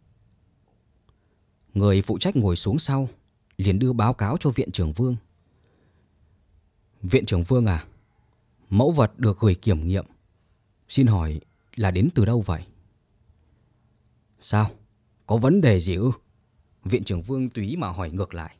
S1: Người phụ trách ngồi xuống sau, liền đưa báo cáo cho viện trưởng Vương. Viện trưởng Vương à, mẫu vật được gửi kiểm nghiệm, xin hỏi là đến từ đâu vậy? Sao? Có vấn đề gì ư? Viện trưởng Vương tùy ý mà hỏi ngược lại.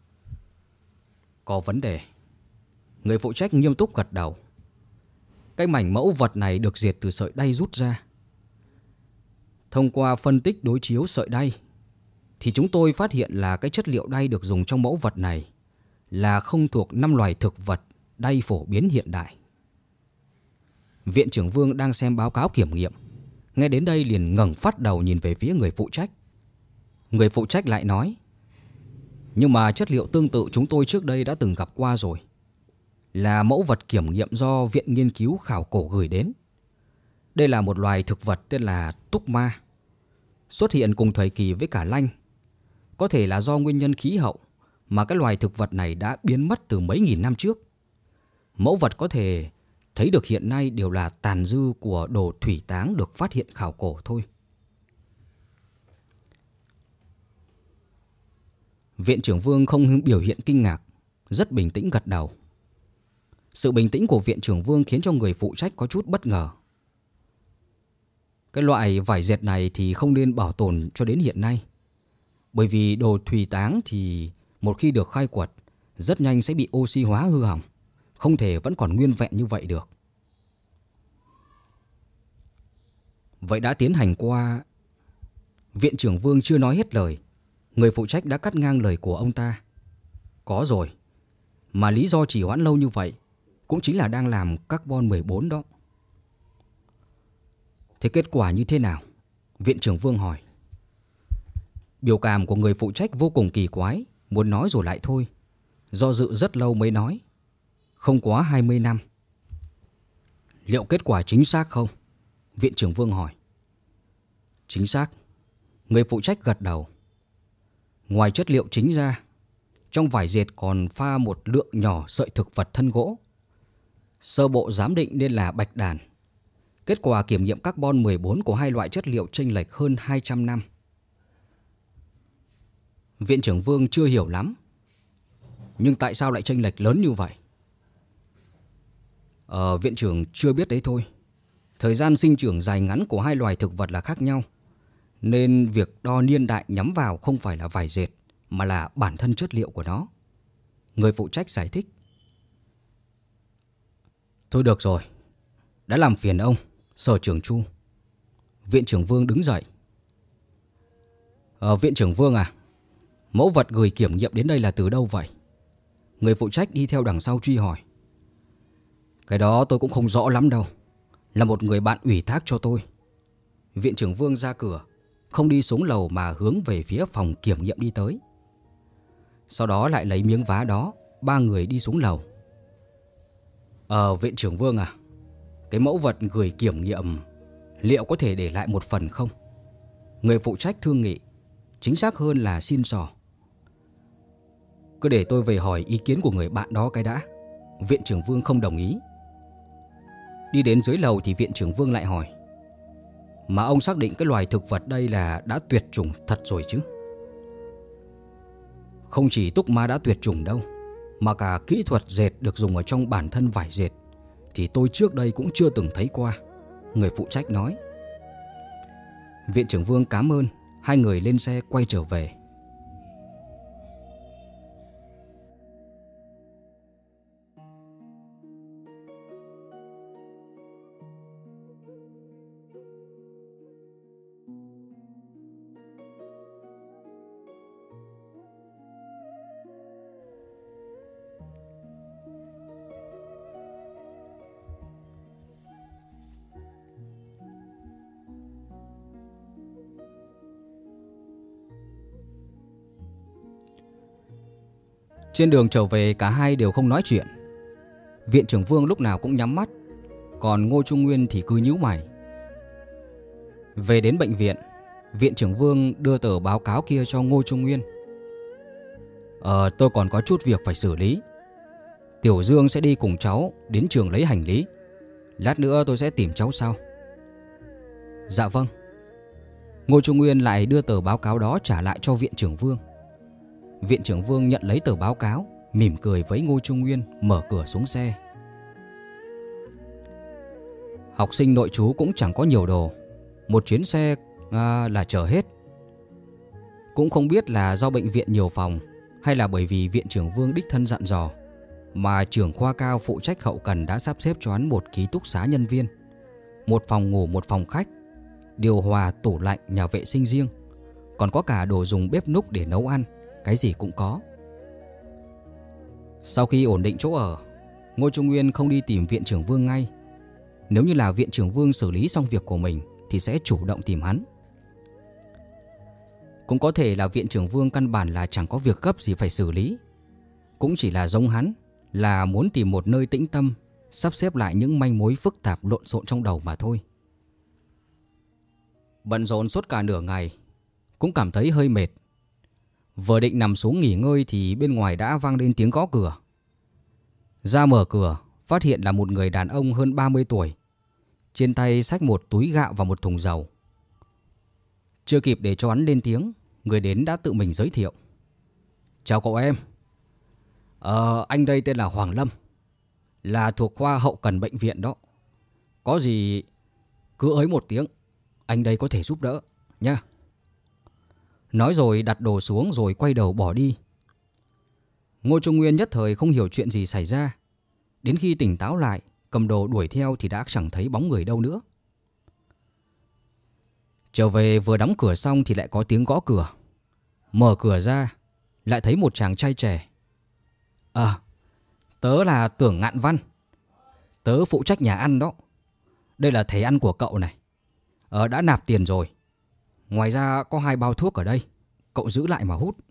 S1: Có vấn đề. Người phụ trách nghiêm túc gật đầu. Cái mảnh mẫu vật này được diệt từ sợi đay rút ra. Thông qua phân tích đối chiếu sợi đay thì chúng tôi phát hiện là cái chất liệu đay được dùng trong mẫu vật này là không thuộc 5 loài thực vật đay phổ biến hiện đại. Viện trưởng Vương đang xem báo cáo kiểm nghiệm, nghe đến đây liền ngẩng phát đầu nhìn về phía người phụ trách. Người phụ trách lại nói: nhưng mà chất liệu tương tự chúng tôi trước đây đã từng gặp qua rồi, là mẫu vật kiểm nghiệm do Viện Nghiên cứu Khảo cổ gửi đến. Đây là một loài thực vật tên là túc ma, xuất hiện cùng thời kỳ với cả lanh. Có thể là do nguyên nhân khí hậu mà cái loài thực vật này đã biến mất từ mấy nghìn năm trước. Mẫu vật có thể thấy được hiện nay đều là tàn dư của đồ thủy táng được phát hiện khảo cổ thôi. Viện trưởng Vương không biểu hiện kinh ngạc, rất bình tĩnh gật đầu. Sự bình tĩnh của viện trưởng Vương khiến cho người phụ trách có chút bất ngờ. Cái loại vải dệt này thì không nên bảo tồn cho đến hiện nay, bởi vì đồ thủy táng thì một khi được khai quật rất nhanh sẽ bị oxy hóa hư hỏng, không thể vẫn còn nguyên vẹn như vậy được. Vậy đã tiến hành qua... Viện trưởng Vương chưa nói hết lời, người phụ trách đã cắt ngang lời của ông ta. Có rồi, mà lý do trì hoãn lâu như vậy cũng chính là đang làm carbon 14 đó. Thế kết quả như thế nào? Viện trưởng Vương hỏi. Biểu cảm của người phụ trách vô cùng kỳ quái, muốn nói rồi lại thôi. Do dự rất lâu mới nói. Không quá 20 năm. Liệu kết quả chính xác không? Viện trưởng Vương hỏi. Chính xác. Người phụ trách gật đầu. Ngoài chất liệu chính ra, trong vải dệt còn pha một lượng nhỏ sợi thực vật thân gỗ. Sơ bộ giám định nên là bạch đàn. Kết quả kiểm nghiệm carbon 14 của hai loại chất liệu chênh lệch hơn 200 năm. Viện trưởng Vương chưa hiểu lắm. Nhưng tại sao lại chênh lệch lớn như vậy? Viện trưởng chưa biết đấy thôi. Thời gian sinh trưởng dài ngắn của hai loài thực vật là khác nhau, nên việc đo niên đại nhắm vào không phải là vải dệt, mà là bản thân chất liệu của nó. Người phụ trách giải thích. Thôi được rồi, đã làm phiền ông, Sở trưởng Chu. Viện trưởng Vương đứng dậy. Viện trưởng Vương à, mẫu vật gửi kiểm nghiệm đến đây là từ đâu vậy? Người phụ trách đi theo đằng sau truy hỏi. Cái đó tôi cũng không rõ lắm đâu, là một người bạn ủy thác cho tôi. Viện trưởng Vương ra cửa, không đi xuống lầu mà hướng về phía phòng kiểm nghiệm đi tới. Sau đó lại lấy miếng vá đó, ba người đi xuống lầu. Viện trưởng Vương à, cái mẫu vật gửi kiểm nghiệm liệu có thể để lại một phần không? Người phụ trách thương nghị, chính xác hơn là xin xỏ. Cứ để tôi về hỏi ý kiến của người bạn đó cái đã. Viện trưởng Vương không đồng ý. Đi đến dưới lầu thì viện trưởng Vương lại hỏi. Mà ông xác định cái loài thực vật đây là đã tuyệt chủng thật rồi chứ? Không chỉ túc ma đã tuyệt chủng đâu, mà cả kỹ thuật dệt được dùng ở trong bản thân vải dệt thì tôi trước đây cũng chưa từng thấy qua. Người phụ trách nói. Viện trưởng Vương cảm ơn. Hai người lên xe quay trở về. Trên đường trở về cả hai đều không nói chuyện. Viện trưởng Vương lúc nào cũng nhắm mắt, còn Ngô Trung Nguyên thì cứ nhíu mày. Về đến bệnh viện, Viện trưởng Vương đưa tờ báo cáo kia cho Ngô Trung Nguyên. Tôi còn có chút việc phải xử lý. Tiểu Dương sẽ đi cùng cháu đến trường lấy hành lý. Lát nữa tôi sẽ tìm cháu sau. Dạ vâng. Ngô Trung Nguyên lại đưa tờ báo cáo đó trả lại cho Viện trưởng Vương. Viện trưởng Vương nhận lấy tờ báo cáo, mỉm cười với Ngô Trung Nguyên, mở cửa xuống xe. Học sinh nội trú cũng chẳng có nhiều đồ, một chuyến xe là chở hết. Cũng không biết là do bệnh viện nhiều phòng hay là bởi vì Viện trưởng Vương đích thân dặn dò mà trưởng khoa cao phụ trách hậu cần đã sắp xếp cho hắn một ký túc xá nhân viên, một phòng ngủ, một phòng khách, điều hòa, tủ lạnh, nhà vệ sinh riêng, còn có cả đồ dùng bếp núc để nấu ăn, cái gì cũng có. Sau khi ổn định chỗ ở, Ngô Trung Nguyên không đi tìm Viện trưởng Vương ngay. Nếu như là Viện trưởng Vương xử lý xong việc của mình thì sẽ chủ động tìm hắn. Cũng có thể là Viện trưởng Vương căn bản là chẳng có việc gấp gì phải xử lý, cũng chỉ là giống hắn, là muốn tìm một nơi tĩnh tâm, sắp xếp lại những manh mối phức tạp lộn xộn trong đầu mà thôi. Bận rộn suốt cả nửa ngày, cũng cảm thấy hơi mệt. Vừa định nằm xuống nghỉ ngơi thì bên ngoài đã vang lên tiếng gõ cửa. Ra mở cửa, phát hiện là một người đàn ông hơn 30 tuổi, trên tay xách một túi gạo và một thùng dầu. Chưa kịp để cho hắn lên tiếng, người đến đã tự mình giới thiệu. Chào cậu em. Anh đây tên là Hoàng Lâm, là thuộc khoa hậu cần bệnh viện đó. Có gì cứ ới một tiếng, anh đây có thể giúp đỡ nha. Nói rồi đặt đồ xuống rồi quay đầu bỏ đi. Ngô Trung Nguyên nhất thời không hiểu chuyện gì xảy ra. Đến khi tỉnh táo lại, cầm đồ đuổi theo thì đã chẳng thấy bóng người đâu nữa. Trở về vừa đóng cửa xong thì lại có tiếng gõ cửa. Mở cửa ra, lại thấy một chàng trai trẻ. Tớ là Tưởng Ngạn Văn. Tớ phụ trách nhà ăn đó. Đây là thẻ ăn của cậu này. Đã nạp tiền rồi. Ngoài ra có 2 bao thuốc ở đây, cậu giữ lại mà hút.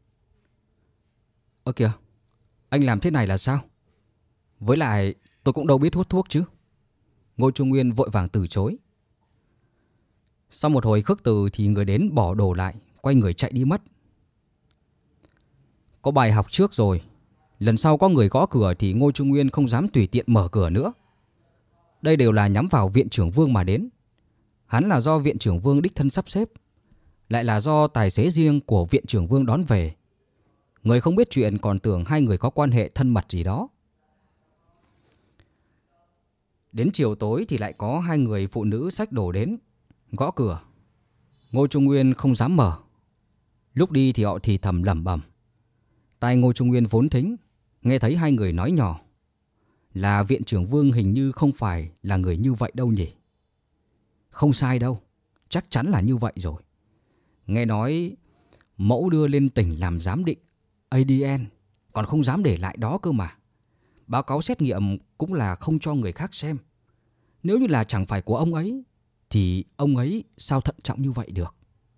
S1: Kìa, anh làm thế này là sao? Với lại tôi cũng đâu biết hút thuốc chứ. Ngô Trung Nguyên vội vàng từ chối. Sau một hồi khước từ thì người đến bỏ đồ lại, quay người chạy đi mất. Có bài học trước rồi, lần sau có người gõ cửa thì Ngô Trung Nguyên không dám tùy tiện mở cửa nữa. Đây đều là nhắm vào Viện trưởng Vương mà đến. Hắn là do Viện trưởng Vương đích thân sắp xếp, lại là do tài xế riêng của Viện trưởng Vương đón về. Người không biết chuyện còn tưởng hai người có quan hệ thân mật gì đó. Đến chiều tối thì lại có 2 người phụ nữ xách đồ đến, gõ cửa. Ngô Trung Nguyên không dám mở. Lúc đi thì họ thì thầm lẩm bẩm. Tai Ngô Trung Nguyên vốn thính, nghe thấy 2 người nói nhỏ. Là Viện trưởng Vương hình như không phải là người như vậy đâu nhỉ. Không sai đâu, chắc chắn là như vậy rồi. Nghe nói mẫu đưa lên tỉnh làm giám định ADN, còn không dám để lại đó cơ mà. Báo cáo xét nghiệm cũng là không cho người khác xem. Nếu như là chẳng phải của ông ấy thì ông ấy sao thận trọng như vậy được.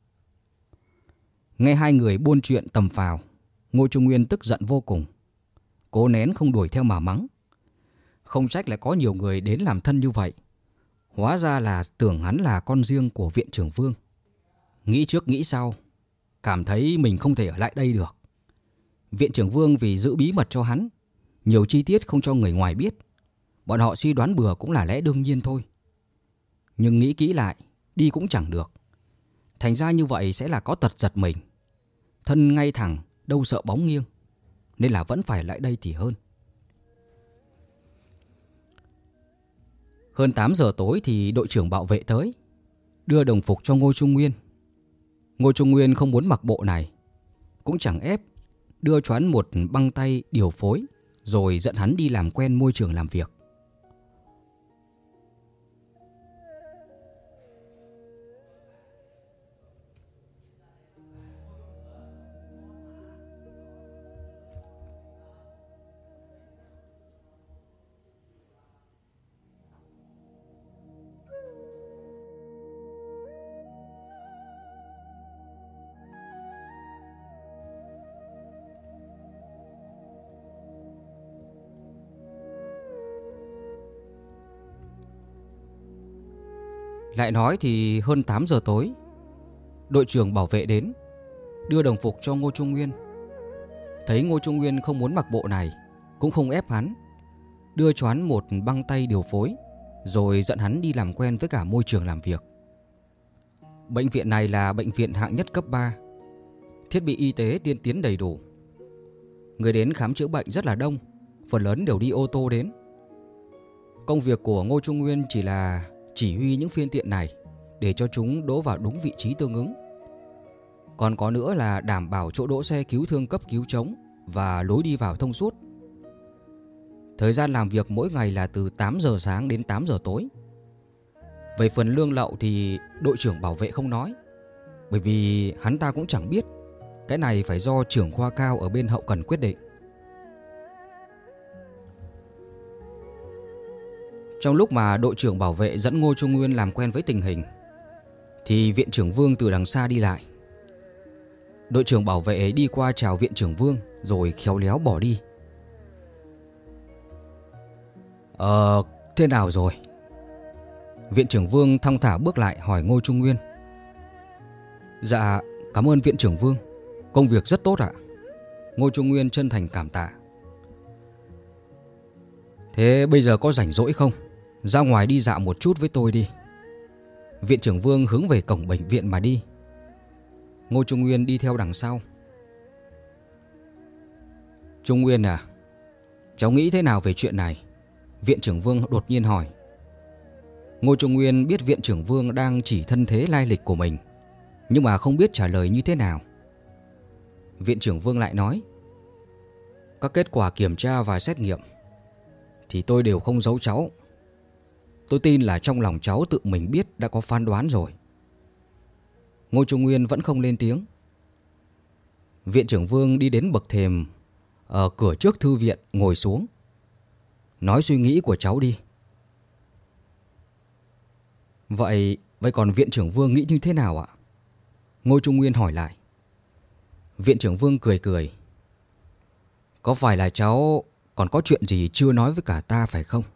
S1: Nghe 2 người buôn chuyện tầm phào, Ngô Trung Nguyên tức giận vô cùng. Cố nén không đuổi theo mà mắng. Không trách lại có nhiều người đến làm thân như vậy. Hóa ra là tưởng hắn là con riêng của Viện trưởng Vương. Nghĩ trước nghĩ sau, cảm thấy mình không thể ở lại đây được. Viện trưởng Vương vì giữ bí mật cho hắn, nhiều chi tiết không cho người ngoài biết. Bọn họ suy đoán bừa cũng là lẽ đương nhiên thôi. Nhưng nghĩ kỹ lại, đi cũng chẳng được. Thành ra như vậy sẽ là có tật giật mình. Thân ngay thẳng, đâu sợ bóng nghiêng. Nên là vẫn phải lại đây thì hơn. Hơn 8 giờ tối thì đội trưởng bảo vệ tới. đưa đồng phục cho Ngô Trung Nguyên. Ngô Trung Nguyên không muốn mặc bộ này, cũng chẳng ép, đưa cho hắn một băng tay điều phối, rồi dẫn hắn đi làm quen môi trường làm việc. Lại nói thì hơn 8 giờ tối, đội trưởng bảo vệ đến, đưa đồng phục cho Ngô Trung Nguyên. Thấy Ngô Trung Nguyên không muốn mặc bộ này, cũng không ép hắn, đưa cho hắn một băng tay điều phối, rồi dẫn hắn đi làm quen với cả môi trường làm việc. Bệnh viện này là bệnh viện hạng nhất cấp 3, thiết bị y tế tiên tiến đầy đủ. Người đến khám chữa bệnh rất là đông, phần lớn đều đi ô tô đến. Công việc của Ngô Trung Nguyên chỉ là chỉ huy những phương tiện này để cho chúng đỗ vào đúng vị trí tương ứng. Còn có nữa là đảm bảo chỗ đỗ xe cứu thương cấp cứu trống và lối đi vào thông suốt. Thời gian làm việc mỗi ngày là từ 8 giờ sáng đến 8 giờ tối. Về phần lương lậu thì đội trưởng bảo vệ không nói, bởi vì hắn ta cũng chẳng biết. Cái này phải do trưởng khoa cao ở bên hậu cần quyết định. Trong lúc mà đội trưởng bảo vệ dẫn Ngô Trung Nguyên làm quen với tình hình, thì viện trưởng Vương từ đằng xa đi lại. Đội trưởng bảo vệ đi qua chào viện trưởng Vương, rồi khéo léo bỏ đi. Thế nào rồi? Viện trưởng Vương thong thả bước lại hỏi Ngô Trung Nguyên. Dạ, cảm ơn viện trưởng Vương, công việc rất tốt ạ. Ngô Trung Nguyên chân thành cảm tạ. Thế bây giờ có rảnh rỗi không? Ra ngoài đi dạo một chút với tôi đi. Viện trưởng Vương hướng về cổng bệnh viện mà đi. Ngô Trung Nguyên đi theo đằng sau. Trung Nguyên à, cháu nghĩ thế nào về chuyện này? Viện trưởng Vương đột nhiên hỏi. Ngô Trung Nguyên biết viện trưởng Vương đang chỉ thân thế lai lịch của mình, nhưng mà không biết trả lời như thế nào. Viện trưởng Vương lại nói. Các kết quả kiểm tra và xét nghiệm thì tôi đều không giấu cháu. Tôi tin là trong lòng cháu tự mình biết đã có phán đoán rồi. Ngô Trung Nguyên vẫn không lên tiếng. Viện trưởng Vương đi đến bậc thềm ở cửa trước thư viện ngồi xuống. Nói suy nghĩ của cháu đi. Vậy còn viện trưởng Vương nghĩ như thế nào ạ? Ngô Trung Nguyên hỏi lại. Viện trưởng Vương cười cười. Có phải là cháu còn có chuyện gì chưa nói với cả ta phải không?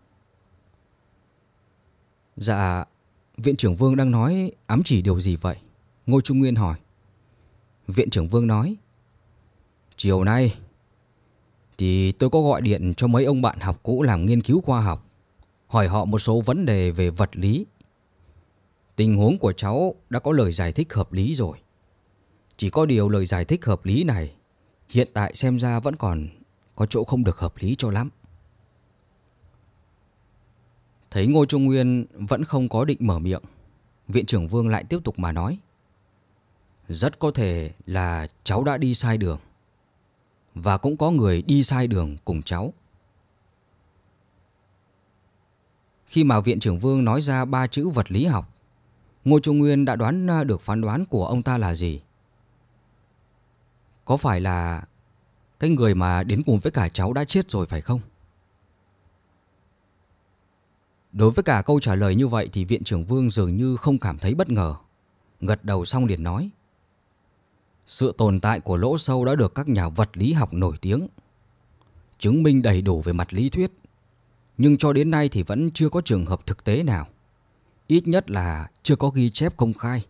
S1: Dạ, viện trưởng Vương đang nói ám chỉ điều gì vậy? Ngô Trung Nguyên hỏi. Viện trưởng Vương nói. Chiều nay thì tôi có gọi điện cho mấy ông bạn học cũ làm nghiên cứu khoa học, hỏi họ một số vấn đề về vật lý. Tình huống của cháu đã có lời giải thích hợp lý rồi. Chỉ có điều lời giải thích hợp lý này hiện tại xem ra vẫn còn có chỗ không được hợp lý cho lắm. Thấy Ngô Trung Nguyên vẫn không có định mở miệng, viện trưởng Vương lại tiếp tục mà nói. Rất có thể là cháu đã đi sai đường, và cũng có người đi sai đường cùng cháu. Khi mà viện trưởng Vương nói ra 3 chữ vật lý học, Ngô Trung Nguyên đã đoán được phán đoán của ông ta là gì. Có phải là cái người mà đến cùng với cả cháu đã chết rồi phải không? Đối với cả câu trả lời như vậy thì viện trưởng Vương dường như không cảm thấy bất ngờ. Gật đầu xong liền nói. Sự tồn tại của lỗ sâu đã được các nhà vật lý học nổi tiếng chứng minh đầy đủ về mặt lý thuyết, nhưng cho đến nay thì vẫn chưa có trường hợp thực tế nào, ít nhất là chưa có ghi chép công khai.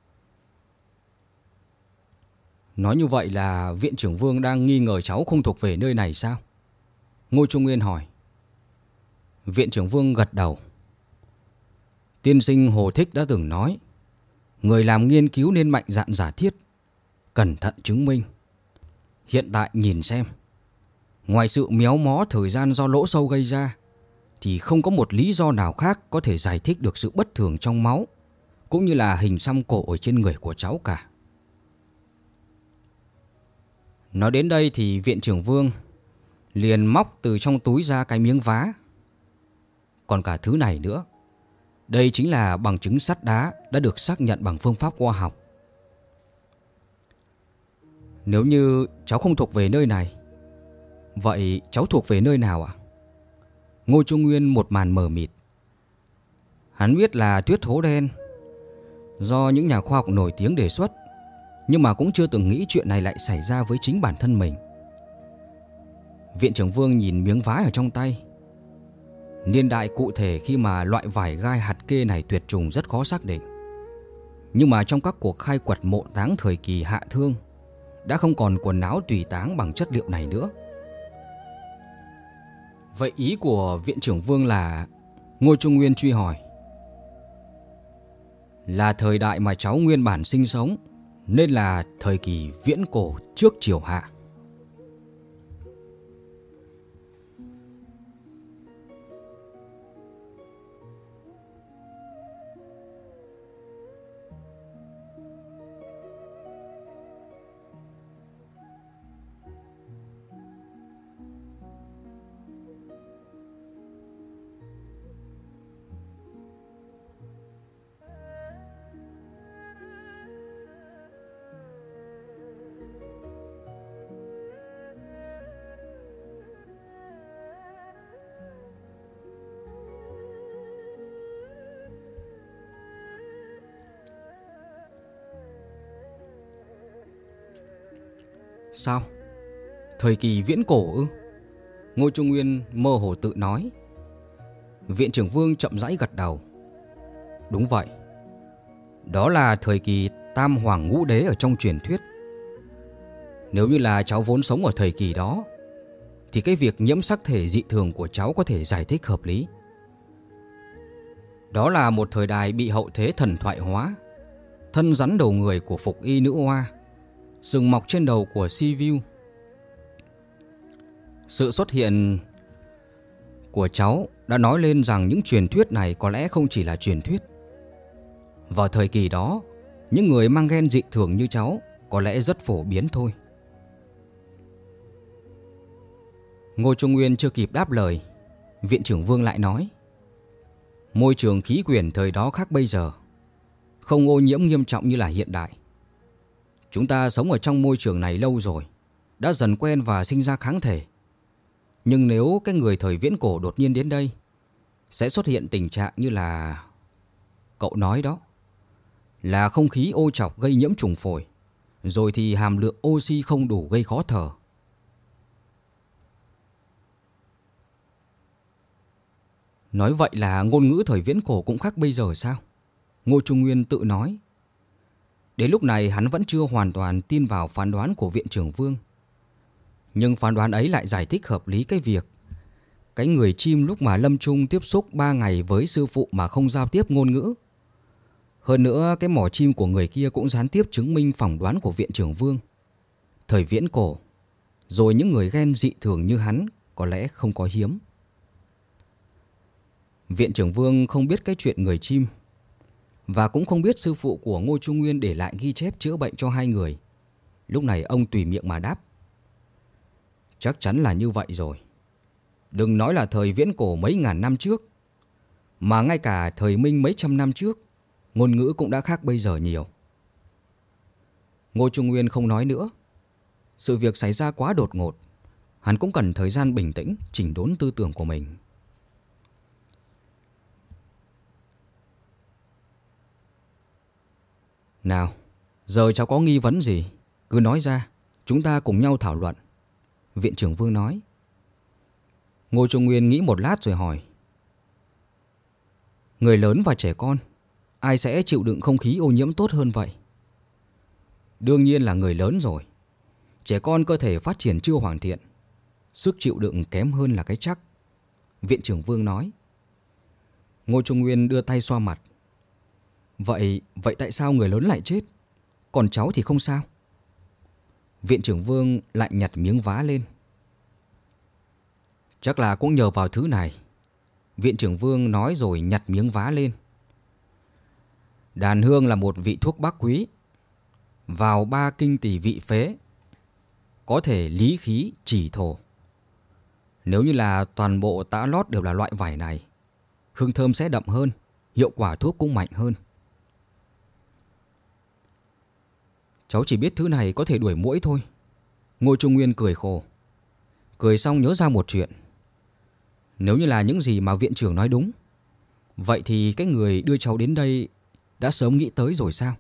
S1: Nói như vậy là viện trưởng Vương đang nghi ngờ cháu không thuộc về nơi này sao? Ngô Trung Nguyên hỏi. Viện trưởng Vương gật đầu. Tiên sinh Hồ Thích đã từng nói, người làm nghiên cứu nên mạnh dạn giả thiết, cẩn thận chứng minh. Hiện tại nhìn xem, ngoài sự méo mó thời gian do lỗ sâu gây ra, thì không có một lý do nào khác có thể giải thích được sự bất thường trong máu cũng như là hình xăm cổ ở trên người của cháu cả. Nói đến đây thì viện trưởng Vương liền móc từ trong túi ra cái miếng vá. Còn cả thứ này nữa. Đây chính là bằng chứng sắt đá đã được xác nhận bằng phương pháp khoa học. Nếu như cháu không thuộc về nơi này, vậy cháu thuộc về nơi nào ạ? Ngô Trung Nguyên một màn mờ mịt. Hắn biết là tuyết hố đen do những nhà khoa học nổi tiếng đề xuất, nhưng mà cũng chưa từng nghĩ chuyện này lại xảy ra với chính bản thân mình. Viện trưởng Vương nhìn miếng vá ở trong tay. Niên đại cụ thể khi mà loại vải gai hạt kê này tuyệt chủng rất khó xác định. Nhưng mà trong các cuộc khai quật mộ táng thời kỳ Hạ Thương đã không còn quần áo tùy táng bằng chất liệu này nữa. Vậy ý của viện trưởng Vương là... Ngô Trung Nguyên truy hỏi. Là thời đại mà cháu nguyên bản sinh sống, nên là thời kỳ viễn cổ trước triều Hạ. Sao? Thời kỳ viễn cổ ư? Ngô Trung Nguyên mơ hồ tự nói. Viện trưởng Vương chậm rãi gật đầu. Đúng vậy. Đó là thời kỳ Tam Hoàng Ngũ Đế ở trong truyền thuyết. Nếu như là cháu vốn sống ở thời kỳ đó, thì cái việc nhiễm sắc thể dị thường của cháu có thể giải thích hợp lý. Đó là một thời đại bị hậu thế thần thoại hóa. Thân rắn đầu người của Phục Y Nữ Hoa, sừng mọc trên đầu của Sivu. Sự xuất hiện của cháu đã nói lên rằng những truyền thuyết này có lẽ không chỉ là truyền thuyết. Vào thời kỳ đó, những người mang gen dị thường như cháu có lẽ rất phổ biến thôi. Ngô Trung Nguyên chưa kịp đáp lời, viện trưởng Vương lại nói. Môi trường khí quyển thời đó khác bây giờ, không ô nhiễm nghiêm trọng như là hiện đại. Chúng ta sống ở trong môi trường này lâu rồi, đã dần quen và sinh ra kháng thể. Nhưng nếu cái người thời viễn cổ đột nhiên đến đây, sẽ xuất hiện tình trạng như là... Cậu nói đó, là không khí ô trọc gây nhiễm trùng phổi, rồi thì hàm lượng oxy không đủ gây khó thở. Nói vậy là ngôn ngữ thời viễn cổ cũng khác bây giờ sao? Ngô Trung Nguyên tự nói. Đến lúc này hắn vẫn chưa hoàn toàn tin vào phán đoán của viện trưởng Vương. Nhưng phán đoán ấy lại giải thích hợp lý cái việc cái người chim lúc mà lâm chung tiếp xúc 3 ngày với sư phụ mà không giao tiếp ngôn ngữ. Hơn nữa cái mỏ chim của người kia cũng gián tiếp chứng minh phỏng đoán của viện trưởng Vương. Thời viễn cổ, rồi những người ghen dị thường như hắn có lẽ không có hiếm. Viện trưởng Vương không biết cái chuyện người chim, và cũng không biết sư phụ của Ngô Trung Nguyên để lại ghi chép chữa bệnh cho hai người. Lúc này ông tùy miệng mà đáp. Chắc chắn là như vậy rồi. Đừng nói là thời viễn cổ mấy ngàn năm trước, mà ngay cả thời Minh mấy trăm năm trước, ngôn ngữ cũng đã khác bây giờ nhiều. Ngô Trung Nguyên không nói nữa. Sự việc xảy ra quá đột ngột, hắn cũng cần thời gian bình tĩnh chỉnh đốn tư tưởng của mình. Nào, giờ cháu có nghi vấn gì, cứ nói ra, chúng ta cùng nhau thảo luận. Viện trưởng Vương nói. Ngô Trung Nguyên nghĩ một lát rồi hỏi. Người lớn và trẻ con, ai sẽ chịu đựng không khí ô nhiễm tốt hơn vậy? Đương nhiên là người lớn rồi. Trẻ con cơ thể phát triển chưa hoàn thiện, sức chịu đựng kém hơn là cái chắc. Viện trưởng Vương nói. Ngô Trung Nguyên đưa tay xoa mặt. Vậy tại sao người lớn lại chết, còn cháu thì không sao? Viện trưởng Vương lại nhặt miếng vá lên. Chắc là cũng nhờ vào thứ này. Viện trưởng Vương nói rồi nhặt miếng vá lên. Đàn hương là một vị thuốc bắc quý, vào 3 kinh tỳ vị phế, có thể lý khí chỉ thổ. Nếu như là toàn bộ tã lót đều là loại vải này, hương thơm sẽ đậm hơn, hiệu quả thuốc cũng mạnh hơn. Cháu chỉ biết thứ này có thể đuổi muỗi thôi. Ngô Trung Nguyên cười khổ. Cười xong nhớ ra một chuyện. Nếu như là những gì mà viện trưởng nói đúng, vậy thì cái người đưa cháu đến đây đã sớm nghĩ tới rồi sao?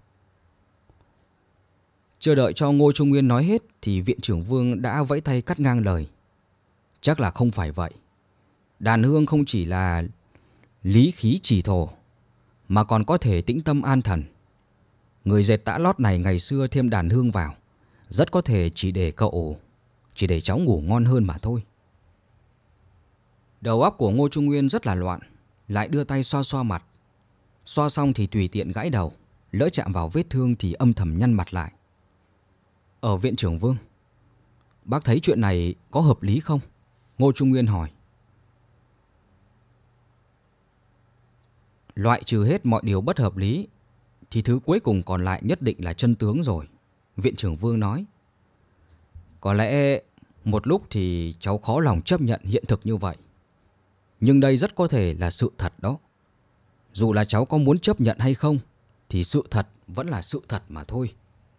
S1: Chưa đợi cho Ngô Trung Nguyên nói hết thì viện trưởng Vương đã vẫy tay cắt ngang lời. Chắc là không phải vậy. Đàn hương không chỉ là lý khí trì thổ, mà còn có thể tĩnh tâm an thần. Người dệt tã lót này ngày xưa thêm đàn hương vào, rất có thể chỉ để cháu ngủ ngon hơn mà thôi. Đầu óc của Ngô Trung Nguyên rất là loạn, lại đưa tay xoa xoa mặt. Xoa xong thì tùy tiện gãi đầu, lỡ chạm vào vết thương thì âm thầm nhăn mặt lại. Ở viện trưởng Vương, bác thấy chuyện này có hợp lý không? Ngô Trung Nguyên hỏi. Loại trừ hết mọi điều bất hợp lý thì thứ cuối cùng còn lại nhất định là chân tướng rồi, viện trưởng Vương nói. Có lẽ một lúc thì cháu khó lòng chấp nhận hiện thực như vậy, nhưng đây rất có thể là sự thật đó. Dù là cháu có muốn chấp nhận hay không thì sự thật vẫn là sự thật mà thôi.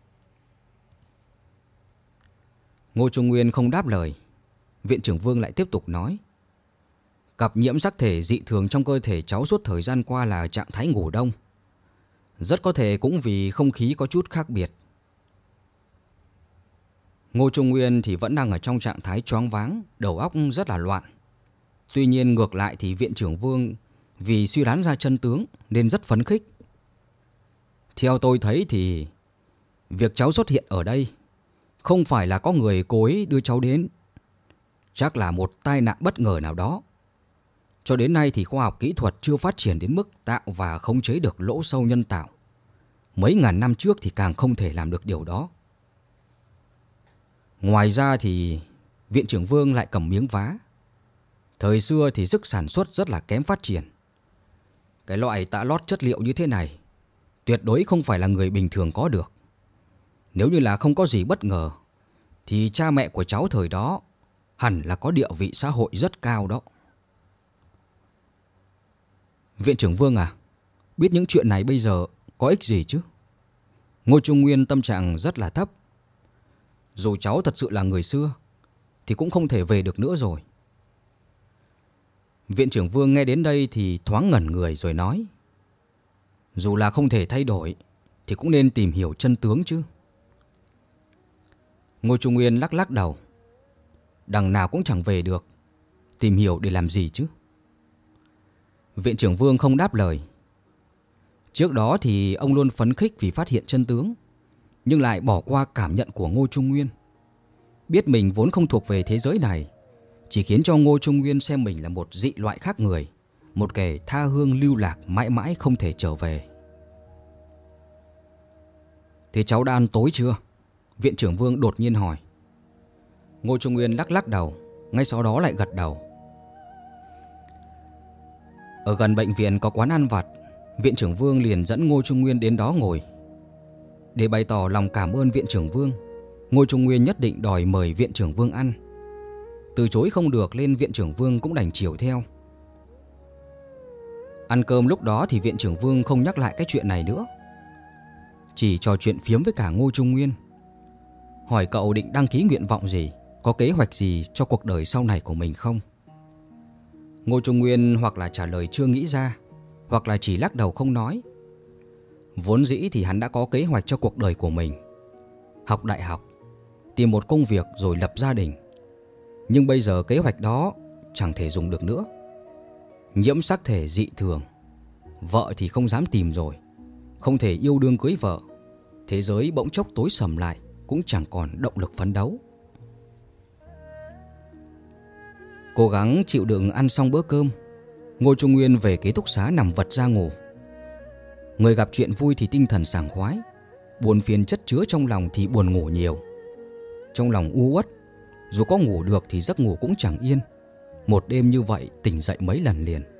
S1: Ngô Trung Nguyên không đáp lời. Viện trưởng Vương lại tiếp tục nói. Cặp nhiễm sắc thể dị thường trong cơ thể cháu suốt thời gian qua là trạng thái ngủ đông. Rất có thể cũng vì không khí có chút khác biệt. Ngô Trung Nguyên thì vẫn đang ở trong trạng thái choáng váng, đầu óc rất là loạn. Tuy nhiên ngược lại thì viện trưởng Vương vì suy đoán ra chân tướng nên rất phấn khích. Theo tôi thấy thì việc cháu xuất hiện ở đây không phải là có người cố ý đưa cháu đến. Chắc là một tai nạn bất ngờ nào đó. Cho đến nay thì khoa học kỹ thuật chưa phát triển đến mức tạo và khống chế được lỗ sâu nhân tạo. Mấy ngàn năm trước thì càng không thể làm được điều đó. Ngoài ra thì viện trưởng Vương lại cầm miếng vá. Thời xưa thì sức sản xuất rất là kém phát triển. Cái loại tã lót chất liệu như thế này tuyệt đối không phải là người bình thường có được. Nếu như là không có gì bất ngờ thì cha mẹ của cháu thời đó hẳn là có địa vị xã hội rất cao đó. Viện trưởng Vương à, biết những chuyện này bây giờ có ích gì chứ? Ngô Trung Nguyên tâm trạng rất là thấp. Dù cháu thật sự là người xưa thì cũng không thể về được nữa rồi. Viện trưởng Vương nghe đến đây thì thoáng ngẩn người rồi nói. Dù là không thể thay đổi thì cũng nên tìm hiểu chân tướng chứ. Ngô Trung Nguyên lắc lắc đầu. Đằng nào cũng chẳng về được, tìm hiểu để làm gì chứ? Viện trưởng Vương không đáp lời. Trước đó thì ông luôn phấn khích vì phát hiện chân tướng, nhưng lại bỏ qua cảm nhận của Ngô Trung Nguyên. Biết mình vốn không thuộc về thế giới này, chỉ khiến cho Ngô Trung Nguyên xem mình là một dị loại khác người, một kẻ tha hương lưu lạc mãi mãi không thể trở về. Thế cháu đã ăn tối chưa? Viện trưởng Vương đột nhiên hỏi. Ngô Trung Nguyên lắc lắc đầu, ngay sau đó lại gật đầu. Ở gần bệnh viện có quán ăn vặt, viện trưởng Vương liền dẫn Ngô Trung Nguyên đến đó ngồi. Để bày tỏ lòng cảm ơn viện trưởng Vương, Ngô Trung Nguyên nhất định đòi mời viện trưởng Vương ăn. Từ chối không được nên viện trưởng Vương cũng đành chiều theo. Ăn cơm lúc đó thì viện trưởng Vương không nhắc lại cái chuyện này nữa, chỉ trò chuyện phiếm với cả Ngô Trung Nguyên. Hỏi cậu định đăng ký nguyện vọng gì, có kế hoạch gì cho cuộc đời sau này của mình không. Ngô Trung Nguyên hoặc là trả lời chưa nghĩ ra, hoặc là chỉ lắc đầu không nói. Vốn dĩ thì hắn đã có kế hoạch cho cuộc đời của mình. Học đại học, tìm một công việc rồi lập gia đình. Nhưng bây giờ kế hoạch đó chẳng thể dùng được nữa. Nhiễm sắc thể dị thường, vợ thì không dám tìm rồi, không thể yêu đương cưới vợ. Thế giới bỗng chốc tối sầm lại, cũng chẳng còn động lực phấn đấu. Cố gắng chịu đựng ăn xong bữa cơm, Ngô Trung Nguyên về ký túc xá nằm vật ra ngủ. Người gặp chuyện vui thì tinh thần sảng khoái, buồn phiền chất chứa trong lòng thì buồn ngủ nhiều. Trong lòng u uất, dù có ngủ được thì giấc ngủ cũng chẳng yên. Một đêm như vậy tỉnh dậy mấy lần liền.